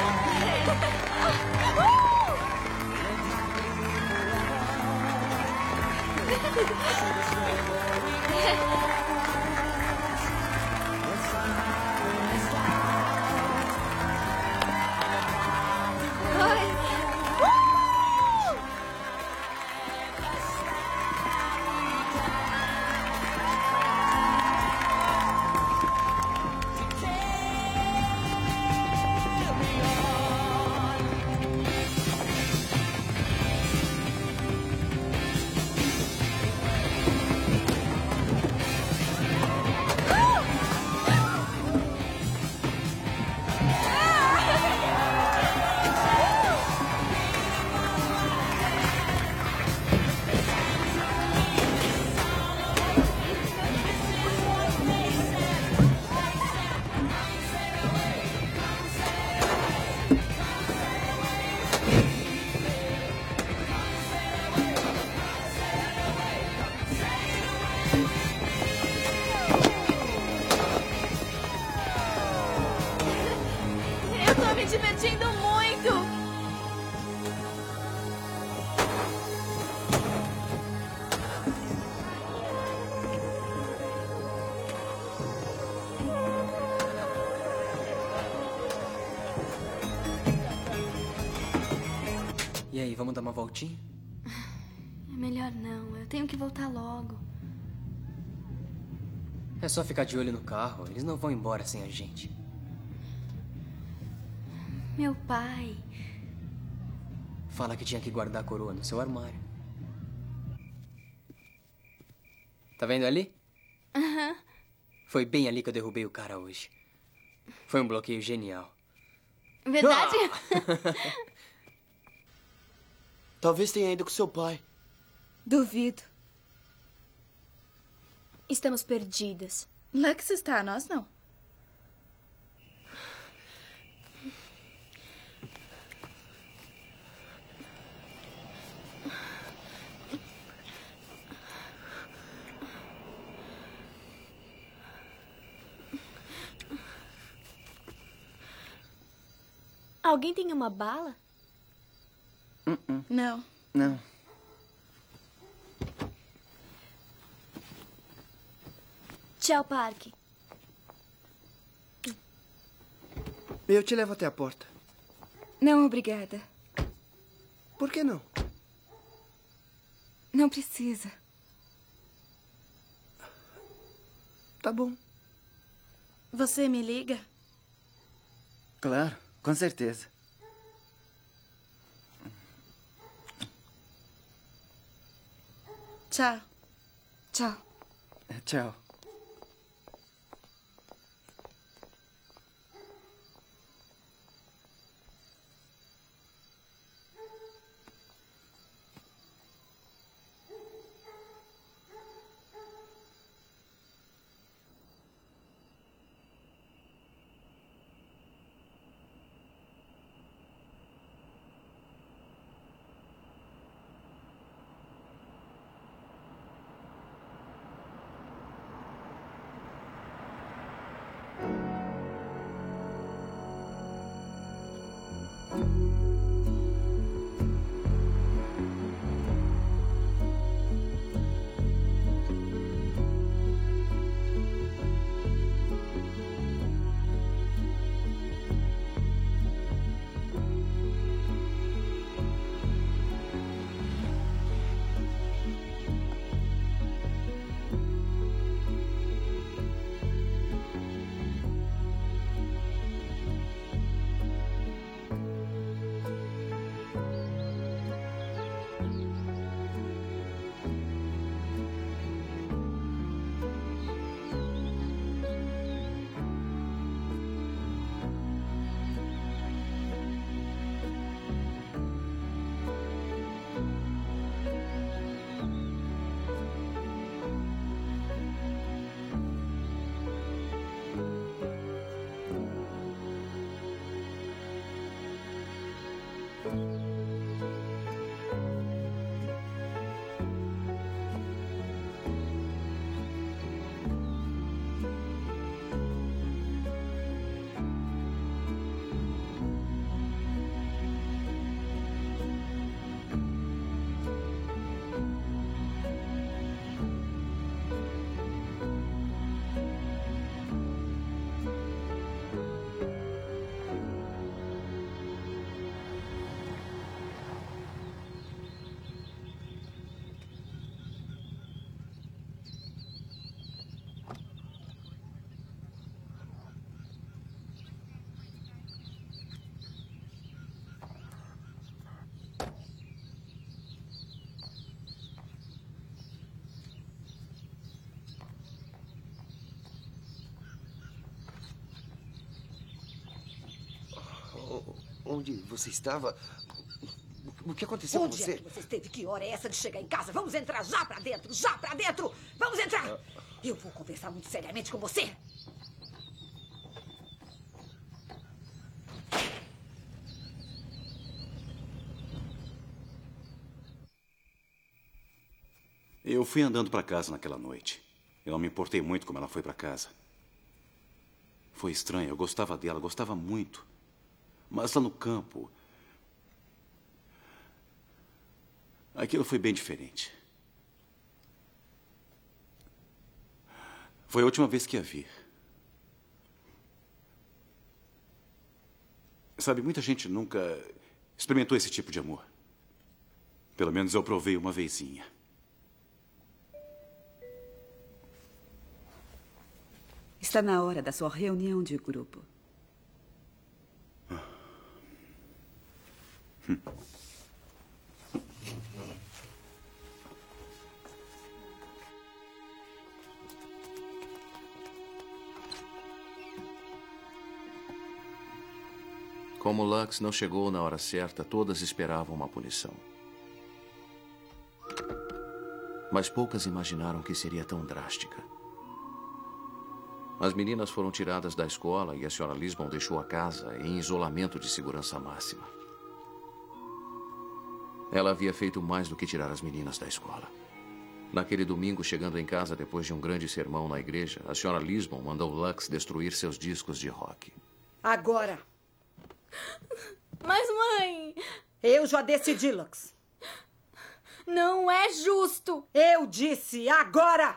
Eu tô me divertindo muito. E aí, vamos dar uma voltinha? É melhor não. Eu tenho que voltar logo. É só ficar de olho no carro. Eles não vão embora sem a gente. Meu pai. Fala que tinha que guardar a coroa no seu armário. Tá vendo ali? Aham. Foi bem ali que eu derrubei o cara hoje. Foi um bloqueio genial. Verdade? Talvez tenha ido com seu pai. Duvido. Estamos perdidas. Lux está, nós não. Alguém tem uma bala? Não. Não. Tchau, Parque. Eu te levo até a porta. Não, obrigada. Por que não? Não precisa. Tá bom. Você me liga? Claro, com certeza. Tchau. Tchau. Tchau. Onde você estava? O que aconteceu com você? Onde é que você esteve? Que hora é essa de chegar em casa? Vamos entrar já pra dentro! Já pra dentro! Vamos entrar! Eu vou conversar muito seriamente com você. Eu fui andando para casa naquela noite. Eu não me importei muito como ela foi para casa. Foi estranho, eu gostava dela, gostava muito. Mas lá no campo, aquilo foi bem diferente. Foi a última vez que a vi. Sabe, muita gente nunca experimentou esse tipo de amor. Pelo menos eu provei uma vezinha. Está na hora da sua reunião de grupo. Como Lux não chegou na hora certa, todas esperavam uma punição. Mas poucas imaginaram que seria tão drástica. As meninas foram tiradas da escola e a Sra. Lisbon deixou a casa em isolamento de segurança máxima. Ela havia feito mais do que tirar as meninas da escola. Naquele domingo, chegando em casa depois de um grande sermão na igreja, a Sra. Lisbon mandou Lux destruir seus discos de rock. Agora! Mas, mãe... Eu já decidi, Lux. Não é justo. Eu disse agora!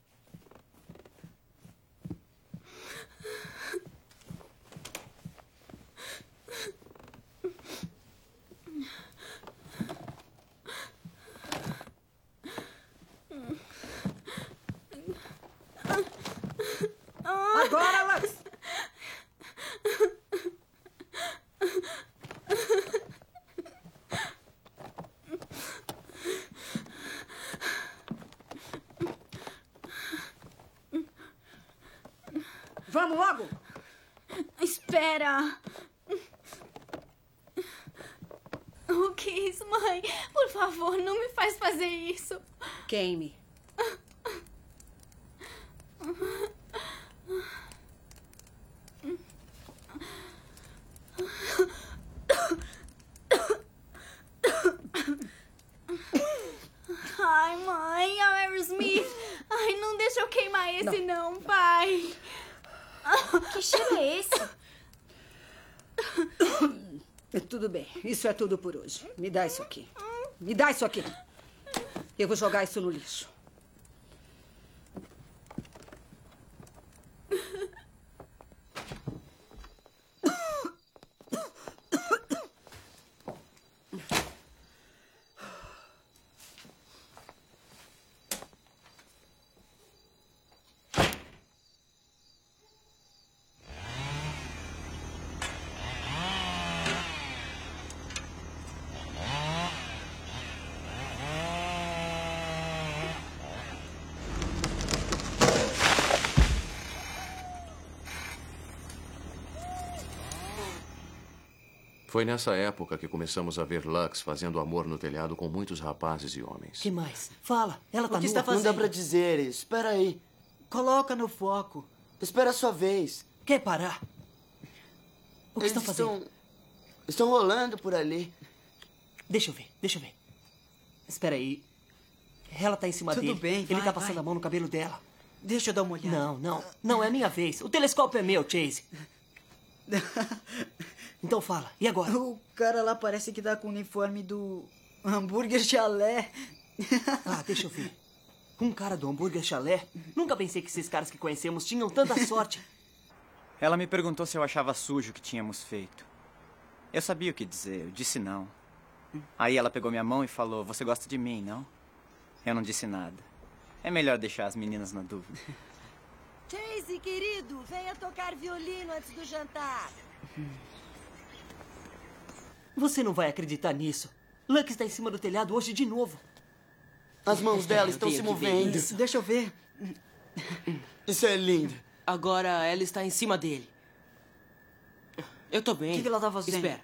Agora, Lux! Vamos logo! Espera! O que é isso, mãe? Por favor, não me faz fazer isso. Queime. Ai, mãe, Aerosmith. Ai, não deixa eu queimar esse não, pai. Que cheiro é esse? Tudo bem, isso é tudo por hoje. Me dá isso aqui. Me dá isso aqui. Eu vou jogar isso no lixo. Foi nessa época que começamos a ver Lux fazendo amor no telhado com muitos rapazes e homens. Que mais? Fala, ela tá O que nua. está fazendo? Não dá pra dizer. Espera aí. Coloca no foco. Espera a sua vez. Quer parar? O que Eles estão fazendo? Estão rolando por ali. Deixa eu ver. Espera aí. Ela tá em cima dele. Tudo bem, Ele vai, tá passando vai. a mão no cabelo dela. Deixa eu dar uma olhada. Não, é minha vez. O telescópio é meu, Chase. Então fala, e agora? O cara lá parece que tá com o uniforme do hambúrguer chalé. Ah, deixa eu ver. Um cara do hambúrguer chalé? Nunca pensei que esses caras que conhecemos tinham tanta sorte. Ela me perguntou se eu achava sujo o que tínhamos feito. Eu sabia o que dizer, eu disse não. Aí ela pegou minha mão e falou, você gosta de mim, não? Eu não disse nada. É melhor deixar as meninas na dúvida. Chase, querido, venha tocar violino antes do jantar. Você não vai acreditar nisso. Lux está em cima do telhado hoje de novo. As mãos dela estão Eu se tenho que ver movendo. isso. Deixa eu ver. Isso é lindo. Agora ela está em cima dele. Eu tô bem. O que ela tá fazendo? Espera.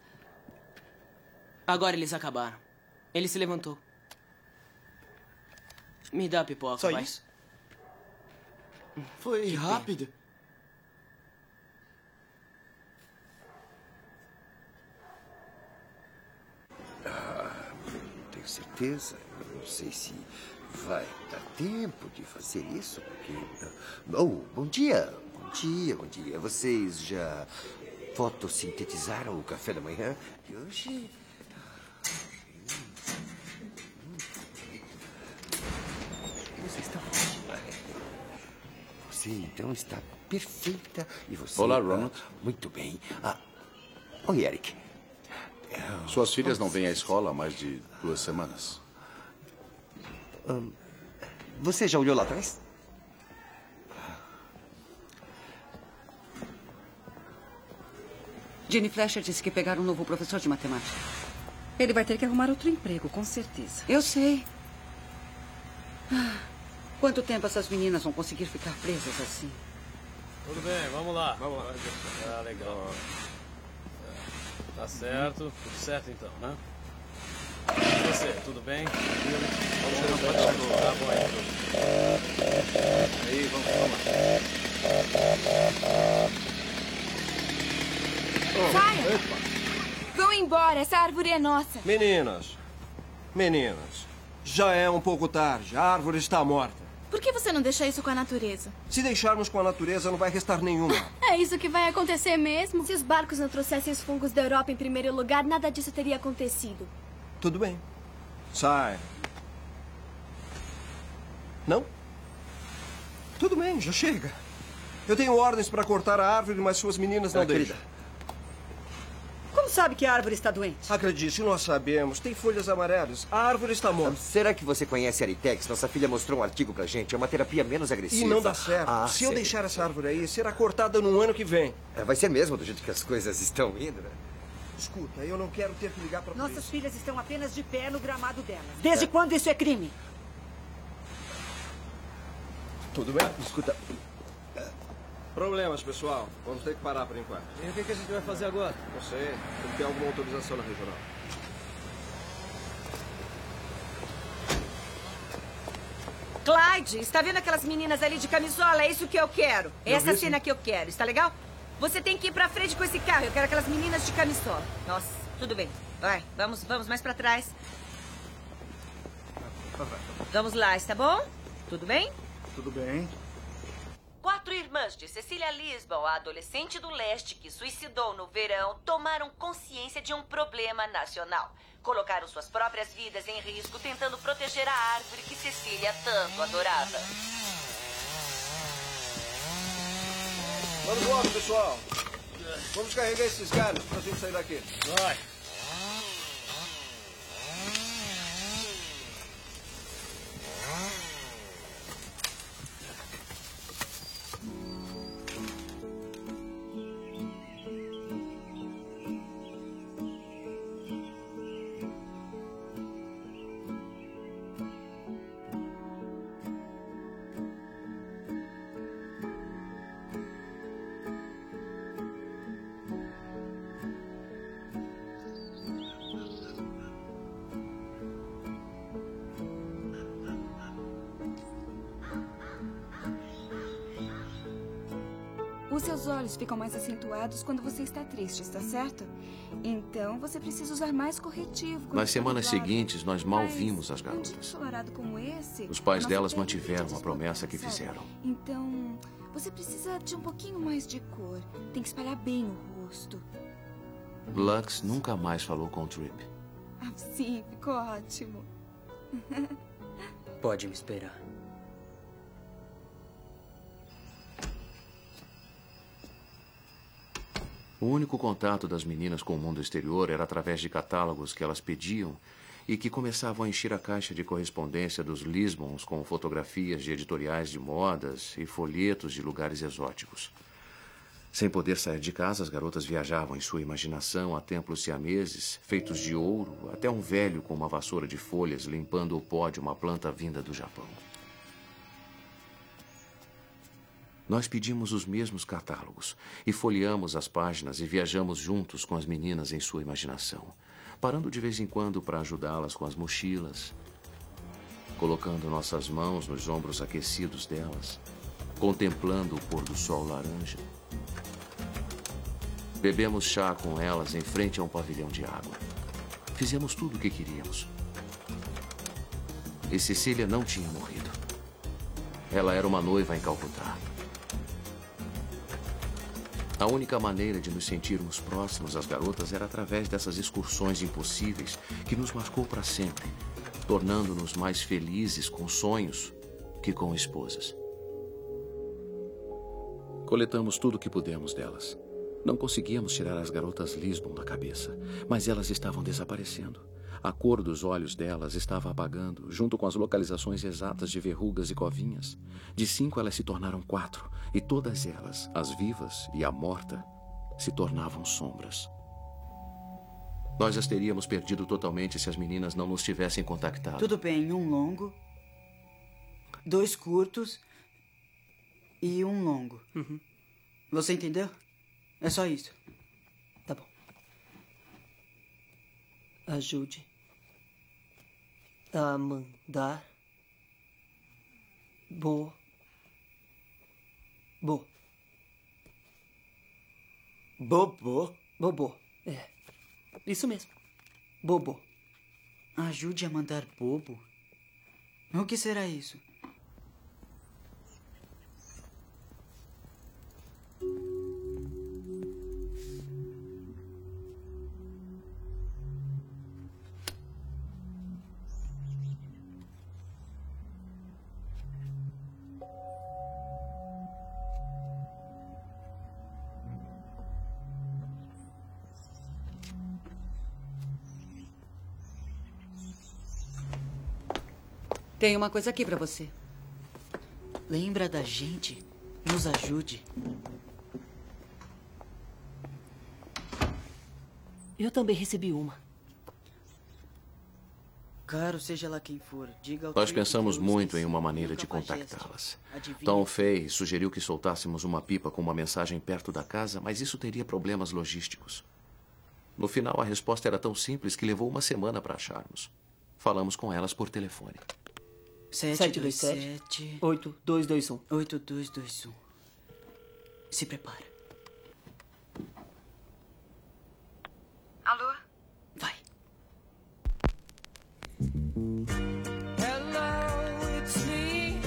Agora eles acabaram. Ele se levantou. Me dá a pipoca, Só vai. isso? Foi rápido. Tenho certeza. Eu não sei se vai dar tempo de fazer isso, porque... Oh, bom dia. Bom dia. Vocês já fotossintetizaram o café da manhã de hoje? Você está ótima. Você, então, está perfeita. E você... Olá, Ronald. Muito bem. Oi, Eric. Suas filhas não vêm à escola há mais de 2 semanas. Você já olhou lá atrás? Jenny Fletcher disse que pegaram um novo professor de matemática. Ele vai ter que arrumar outro emprego, com certeza. Eu sei. Quanto tempo essas meninas vão conseguir ficar presas assim? Tudo bem, vamos lá. Ah, legal. Tá certo, tudo certo então, né? E você, tudo bem? Vamos lá, tá bom aí. Vamos lá. Saia! Vão embora, essa árvore é nossa. Meninas, já é um pouco tarde. A árvore está morta. Por que você não deixa isso com a natureza? Se deixarmos com a natureza, não vai restar nenhuma. É isso que vai acontecer mesmo? Se os barcos não trouxessem os fungos da Europa em primeiro lugar, nada disso teria acontecido. Tudo bem. Sai. Não? Tudo bem, já chega. Eu tenho ordens para cortar a árvore, mas suas meninas não deixam. Como sabe que a árvore está doente? Acredite, nós sabemos. Tem folhas amarelas. A árvore está morta. Será que você conhece a Aritex? Nossa filha mostrou um artigo pra gente. É uma terapia menos agressiva. E não dá certo. Se eu deixar essa árvore aí, será cortada no ano que vem. Vai ser mesmo do jeito que as coisas estão indo, né? Escuta, eu não quero ter que ligar pra polícia. Nossas filhas estão apenas de pé no gramado delas. Desde quando isso é crime? Tudo bem? Escuta. Problemas, pessoal. Vamos ter que parar por enquanto. E o que a gente vai fazer agora? Não sei. Tem que ter alguma autorização na regional. Clyde, está vendo aquelas meninas ali de camisola? É isso que eu quero. É essa cena que eu quero. Está legal? Você tem que ir pra frente com esse carro. Eu quero aquelas meninas de camisola. Nossa, tudo bem. Vai, vamos mais pra trás. Vamos lá, está bom? Tudo bem? Tudo bem. 4 irmãs de Cecília Lisbon, a adolescente do leste que suicidou no verão, tomaram consciência de um problema nacional. Colocaram suas próprias vidas em risco tentando proteger a árvore que Cecília tanto adorava. Vamos logo, pessoal. Vamos carregar esses galhos pra gente sair daqui. Vai. Os seus olhos ficam mais acentuados quando você está triste, está certo? Então, você precisa usar mais corretivo. quando Nas está semanas nublado. seguintes, nós mal Mas vimos as um dia garotas. ensolarado como esse, Os pais nossa delas pele mantiveram fica a promessa que desbotada, fizeram. Então, você precisa de um pouquinho mais de cor. Tem que espalhar bem no rosto. Lux nunca mais falou com Trip. Ah, sim, ficou ótimo. Pode me esperar. O único contato das meninas com o mundo exterior era através de catálogos que elas pediam e que começavam a encher a caixa de correspondência dos Lisbons com fotografias de editoriais de modas e folhetos de lugares exóticos. Sem poder sair de casa, as garotas viajavam em sua imaginação a templos siameses, feitos de ouro, até um velho com uma vassoura de folhas limpando o pó de uma planta vinda do Japão. Nós pedimos os mesmos catálogos e folheamos as páginas e viajamos juntos com as meninas em sua imaginação, parando de vez em quando para ajudá-las com as mochilas, colocando nossas mãos nos ombros aquecidos delas, contemplando o pôr do sol laranja. Bebemos chá com elas em frente a um pavilhão de água. Fizemos tudo o que queríamos. E Cecília não tinha morrido. Ela era uma noiva em Calcutá. A única maneira de nos sentirmos próximos às garotas era através dessas excursões impossíveis que nos marcou para sempre, tornando-nos mais felizes com sonhos que com esposas. Coletamos tudo o que pudemos delas. Não conseguíamos tirar as garotas Lisbon da cabeça, mas elas estavam desaparecendo. A cor dos olhos delas estava apagando, junto com as localizações exatas de verrugas e covinhas. De 5, elas se tornaram 4, e todas elas, as vivas e a morta, se tornavam sombras. Nós as teríamos perdido totalmente se as meninas não nos tivessem contactado. Tudo bem, um longo, 2 curtos e um longo. Você entendeu? É só isso. Tá bom. Ajude a mandar Bo. Bobô? Bobô, é. Isso mesmo. Bobo. Ajude a mandar bobo? O que será isso? Tem uma coisa aqui pra você. Lembra da gente? Nos ajude. Eu também recebi uma. Caro, seja lá quem for, diga ao Nós Trick pensamos que eu muito em esqueci. uma maneira de Nunca mais contactá-las. Adivinha? Tom Fay sugeriu que soltássemos uma pipa com uma mensagem perto da casa, mas isso teria problemas logísticos. No final, a resposta era tão simples que levou uma semana para acharmos. Falamos com elas por telefone. 727 8221. 8221. Se prepara. Alô? Vai. Hello, it's me.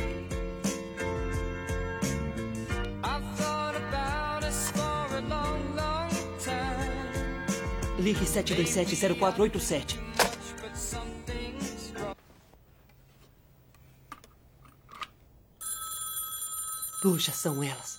I've thought about us for a long, long time. Ligue 727-0487. But something's wrong. Puxa, são elas.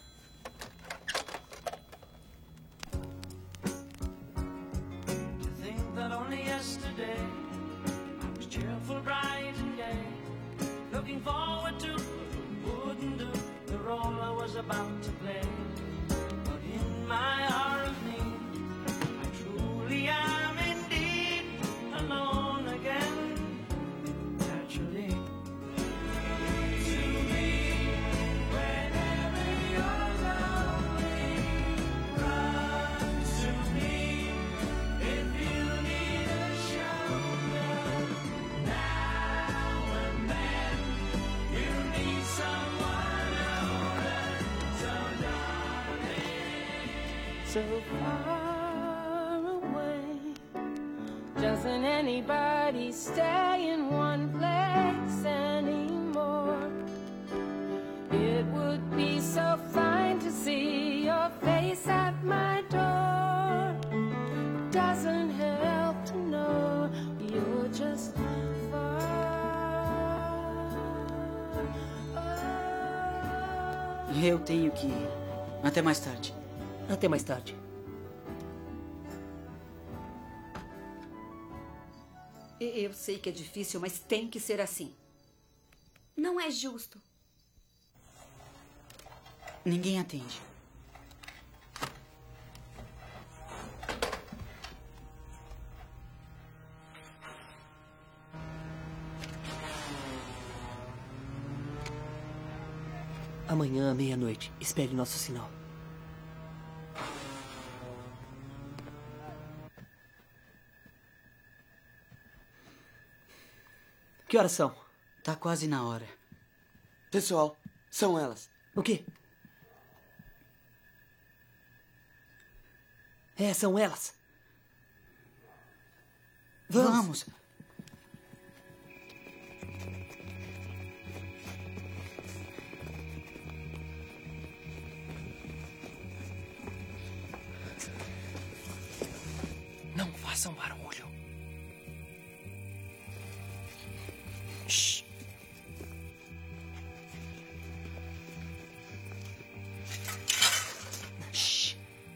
To think that only yesterday I was cheerful, bright and gay, looking forward to what wouldn't do the role I was about to play. But in my hour of need, I truly am indeed alone again. Naturally, to me, whenever you're lonely, run to me. If you need a shoulder, now and then, you need someone older. So darling, so far away, doesn't anybody stay in one place anymore? It would be so fine to see your face at my door. Doesn't help to know you're just far. Eu tenho que ir. Até mais tarde. Até mais tarde. Eu sei que é difícil, mas tem que ser assim. Não é justo. Ninguém atende. Amanhã, meia-noite, espere nosso sinal. Que horas são? Tá quase na hora. Pessoal, são elas. O quê? É, são elas. Vamos. Não façam barulho. Shh. Shh.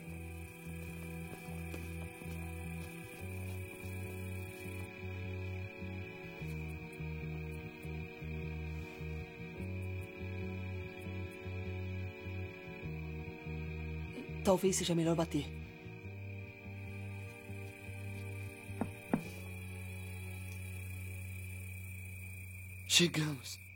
Talvez seja melhor bater. Chegamos.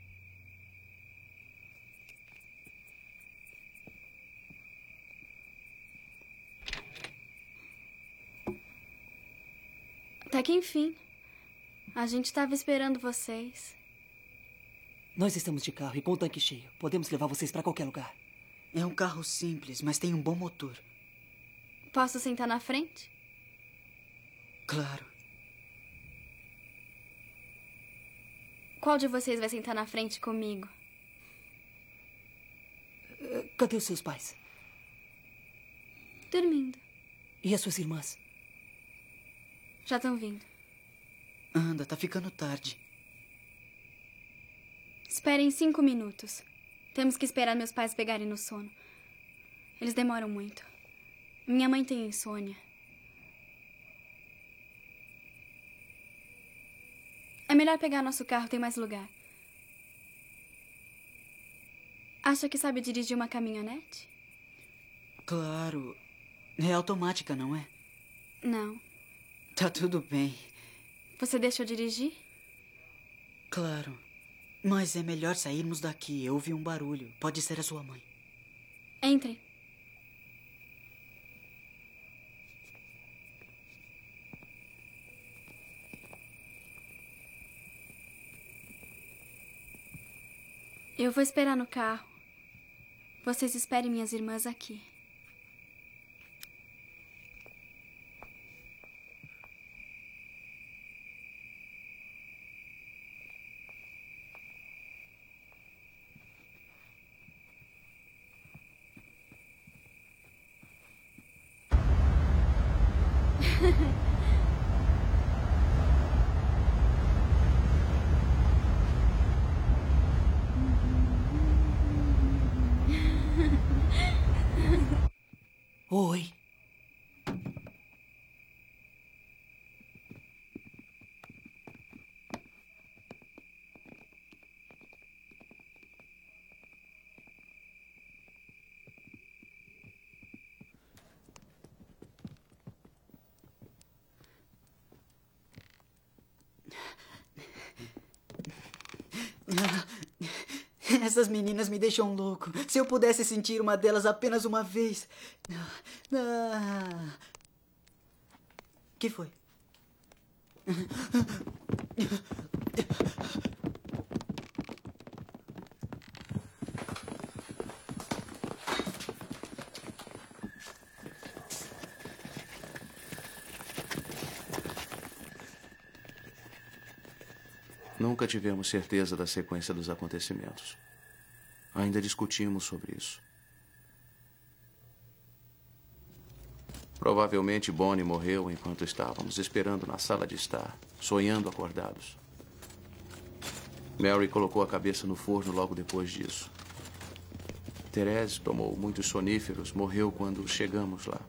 Até que enfim. A gente estava esperando vocês. Nós estamos de carro e com o tanque cheio. Podemos levar vocês para qualquer lugar. É um carro simples, mas tem um bom motor. Posso sentar na frente? Claro. Qual de vocês vai sentar na frente comigo? Cadê os seus pais? Dormindo. E as suas irmãs? Já estão vindo. Anda, tá ficando tarde. Esperem 5 minutos. Temos que esperar meus pais pegarem no sono. Eles demoram muito. Minha mãe tem insônia. É melhor pegar nosso carro, tem mais lugar. Acha que sabe dirigir uma caminhonete? Claro. É automática, não é? Não. Tá tudo bem. Você deixa eu dirigir? Claro. Mas é melhor sairmos daqui. Eu ouvi um barulho. Pode ser a sua mãe. Entre. Eu vou esperar no carro. Vocês esperem minhas irmãs aqui. Oi. Essas meninas me deixam louco. Se eu pudesse sentir uma delas apenas uma vez. Que foi? Nunca tivemos certeza da sequência dos acontecimentos. Ainda discutimos sobre isso. Provavelmente Bonnie morreu enquanto estávamos esperando na sala de estar, sonhando acordados. Mary colocou a cabeça no forno logo depois disso. Therese tomou muitos soníferos, morreu quando chegamos lá.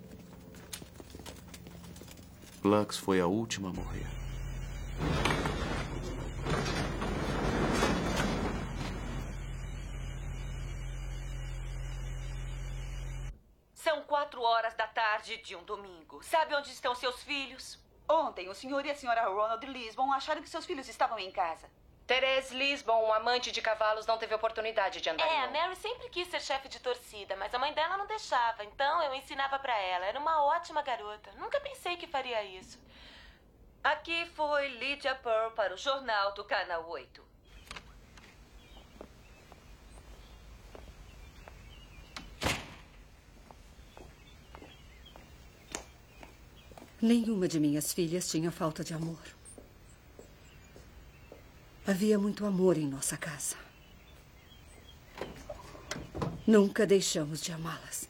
Lux foi a última a morrer. São 4 da tarde de um domingo. Sabe onde estão seus filhos? Ontem, o senhor e a senhora Ronald Lisbon acharam que seus filhos estavam em casa. Therese Lisbon, um amante de cavalos, não teve oportunidade de andar em A Mary sempre quis ser chefe de torcida, mas a mãe dela não deixava. Então eu ensinava pra ela. Era uma ótima garota. Nunca pensei que faria isso. Aqui foi Lydia Pearl para o Jornal do Canal 8. Nenhuma de minhas filhas tinha falta de amor. Havia muito amor em nossa casa. Nunca deixamos de amá-las.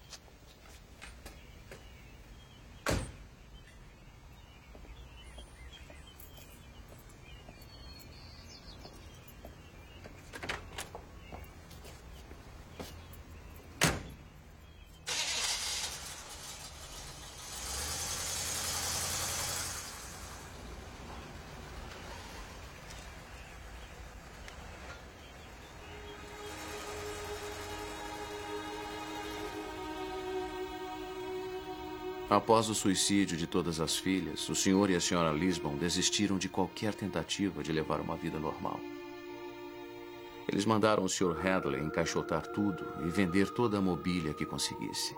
Após o suicídio de todas as filhas, o senhor e a senhora Lisbon desistiram de qualquer tentativa de levar uma vida normal. Eles mandaram o Sr. Hadley encaixotar tudo e vender toda a mobília que conseguisse.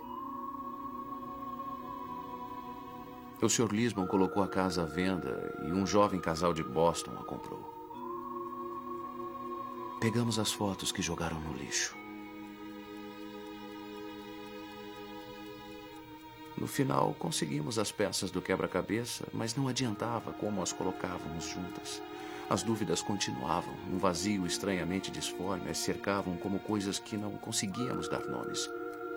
O Sr. Lisbon colocou a casa à venda e um jovem casal de Boston a comprou. Pegamos as fotos que jogaram no lixo. No final, conseguimos as peças do quebra-cabeça, mas não adiantava como as colocávamos juntas. As dúvidas continuavam, um vazio estranhamente disforme as cercavam como coisas que não conseguíamos dar nomes.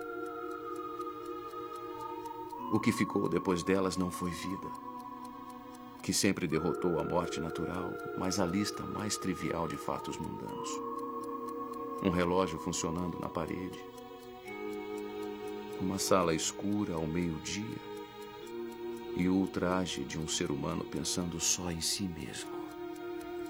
O que ficou depois delas não foi vida, que sempre derrotou a morte natural, mas a lista mais trivial de fatos mundanos. Um relógio funcionando na parede. Uma sala escura ao meio-dia e o ultraje de um ser humano pensando só em si mesmo.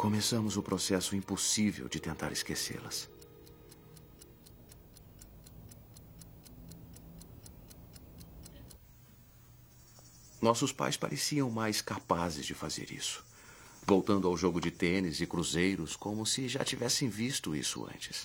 Começamos o processo impossível de tentar esquecê-las. Nossos pais pareciam mais capazes de fazer isso, voltando ao jogo de tênis e cruzeiros como se já tivessem visto isso antes.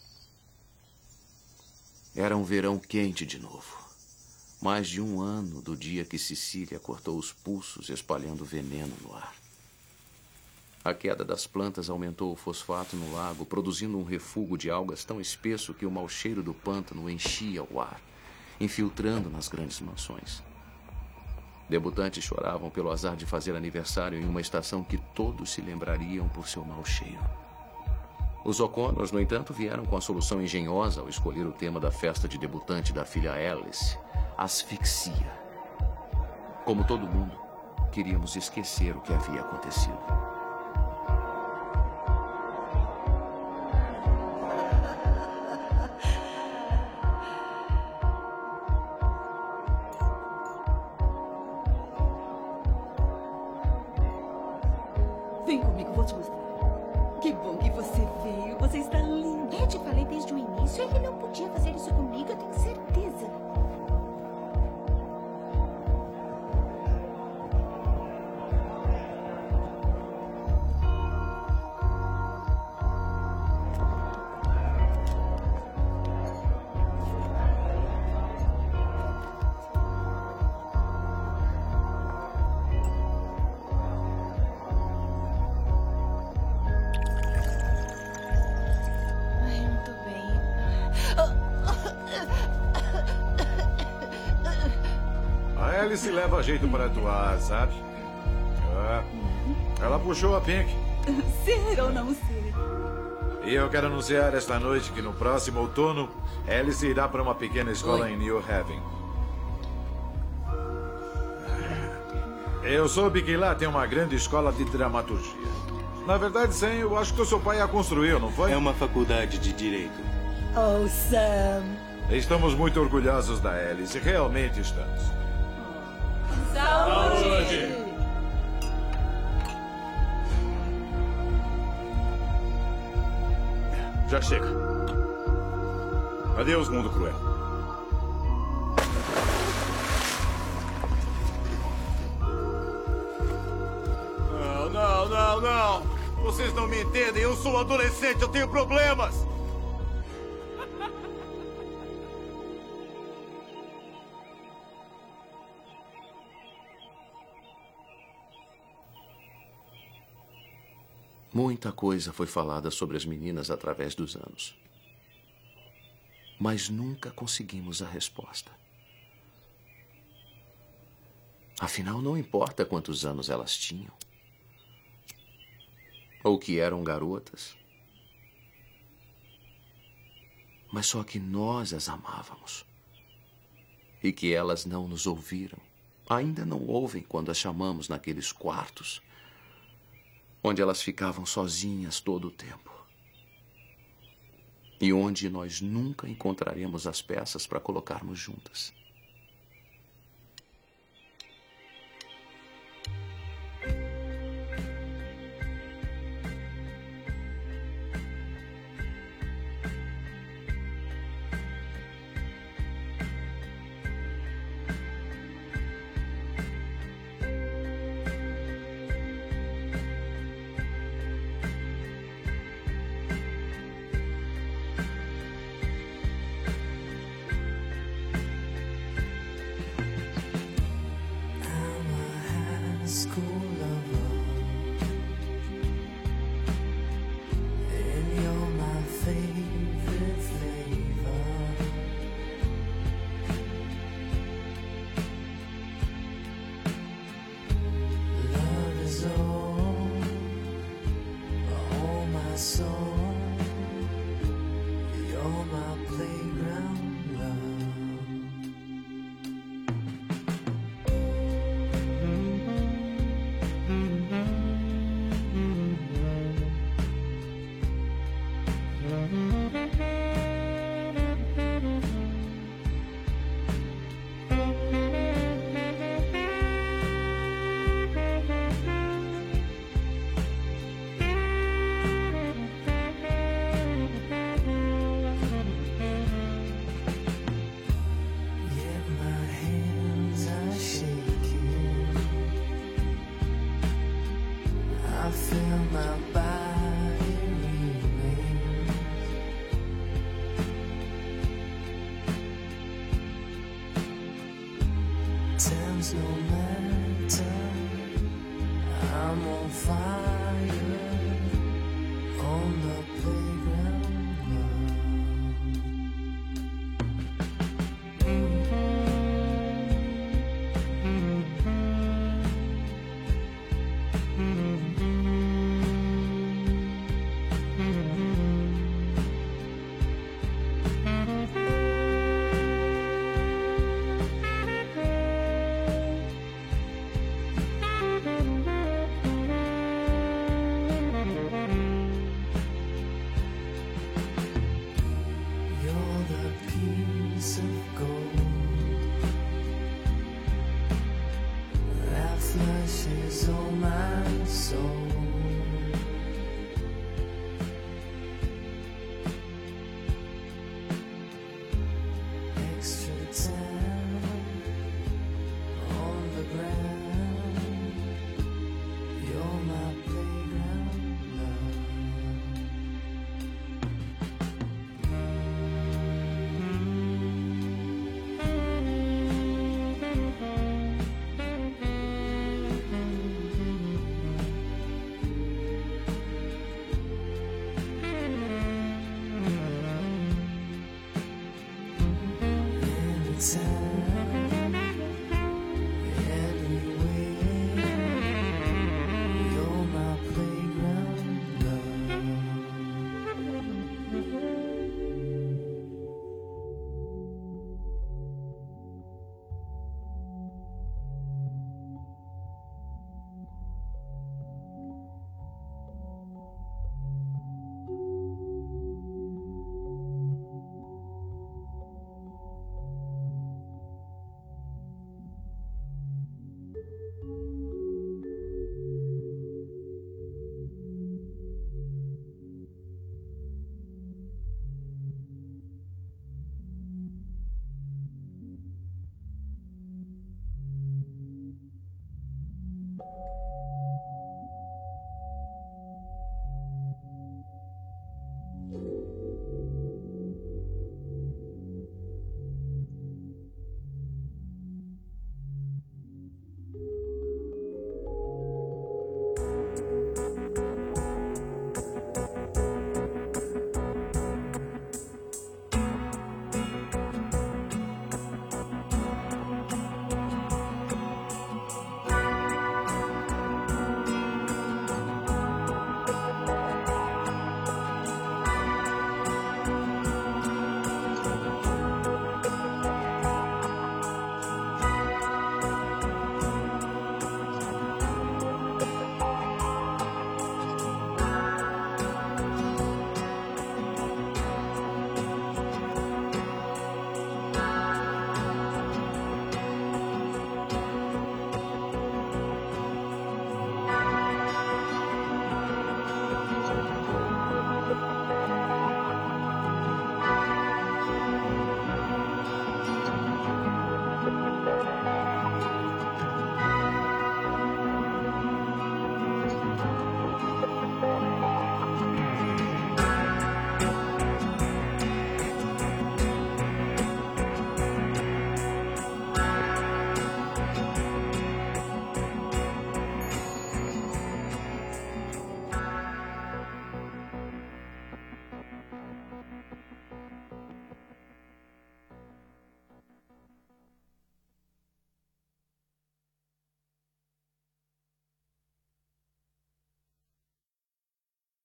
Era um verão quente de novo. Mais de um ano do dia que Cecília cortou os pulsos espalhando veneno no ar. A queda das plantas aumentou o fosfato no lago, produzindo um refúgio de algas tão espesso que o mau cheiro do pântano enchia o ar, infiltrando nas grandes mansões. Debutantes choravam pelo azar de fazer aniversário em uma estação que todos se lembrariam por seu mau cheiro. Os O'Connors, no entanto, vieram com a solução engenhosa ao escolher o tema da festa de debutante da filha Alice, asfixia. Como todo mundo, queríamos esquecer o que havia acontecido. Vem comigo, vou te mostrar. Que bom que você veio. Você está linda. Eu te falei desde o início, ele não podia fazer isso comigo, eu tenho certeza. Se leva jeito para atuar, sabe? Ela puxou a Pink. Ser ou não ser? E eu quero anunciar esta noite que no próximo outono, Alice irá para uma pequena escola em New Haven. Eu soube que lá tem uma grande escola de dramaturgia. Na verdade, Sam, eu acho que o seu pai a construiu, não foi? É uma faculdade de direito. Oh, Sam. Estamos muito orgulhosos da Alice, realmente estamos. Saúde! Já chega. Adeus, mundo cruel. Não. Vocês não me entendem. Eu sou adolescente, eu tenho problemas. Muita coisa foi falada sobre as meninas através dos anos. Mas nunca conseguimos a resposta. Afinal, não importa quantos anos elas tinham. Ou que eram garotas. Mas só que nós as amávamos. E que elas não nos ouviram. Ainda não ouvem quando as chamamos naqueles quartos onde elas ficavam sozinhas todo o tempo. E onde nós nunca encontraremos as peças para colocarmos juntas.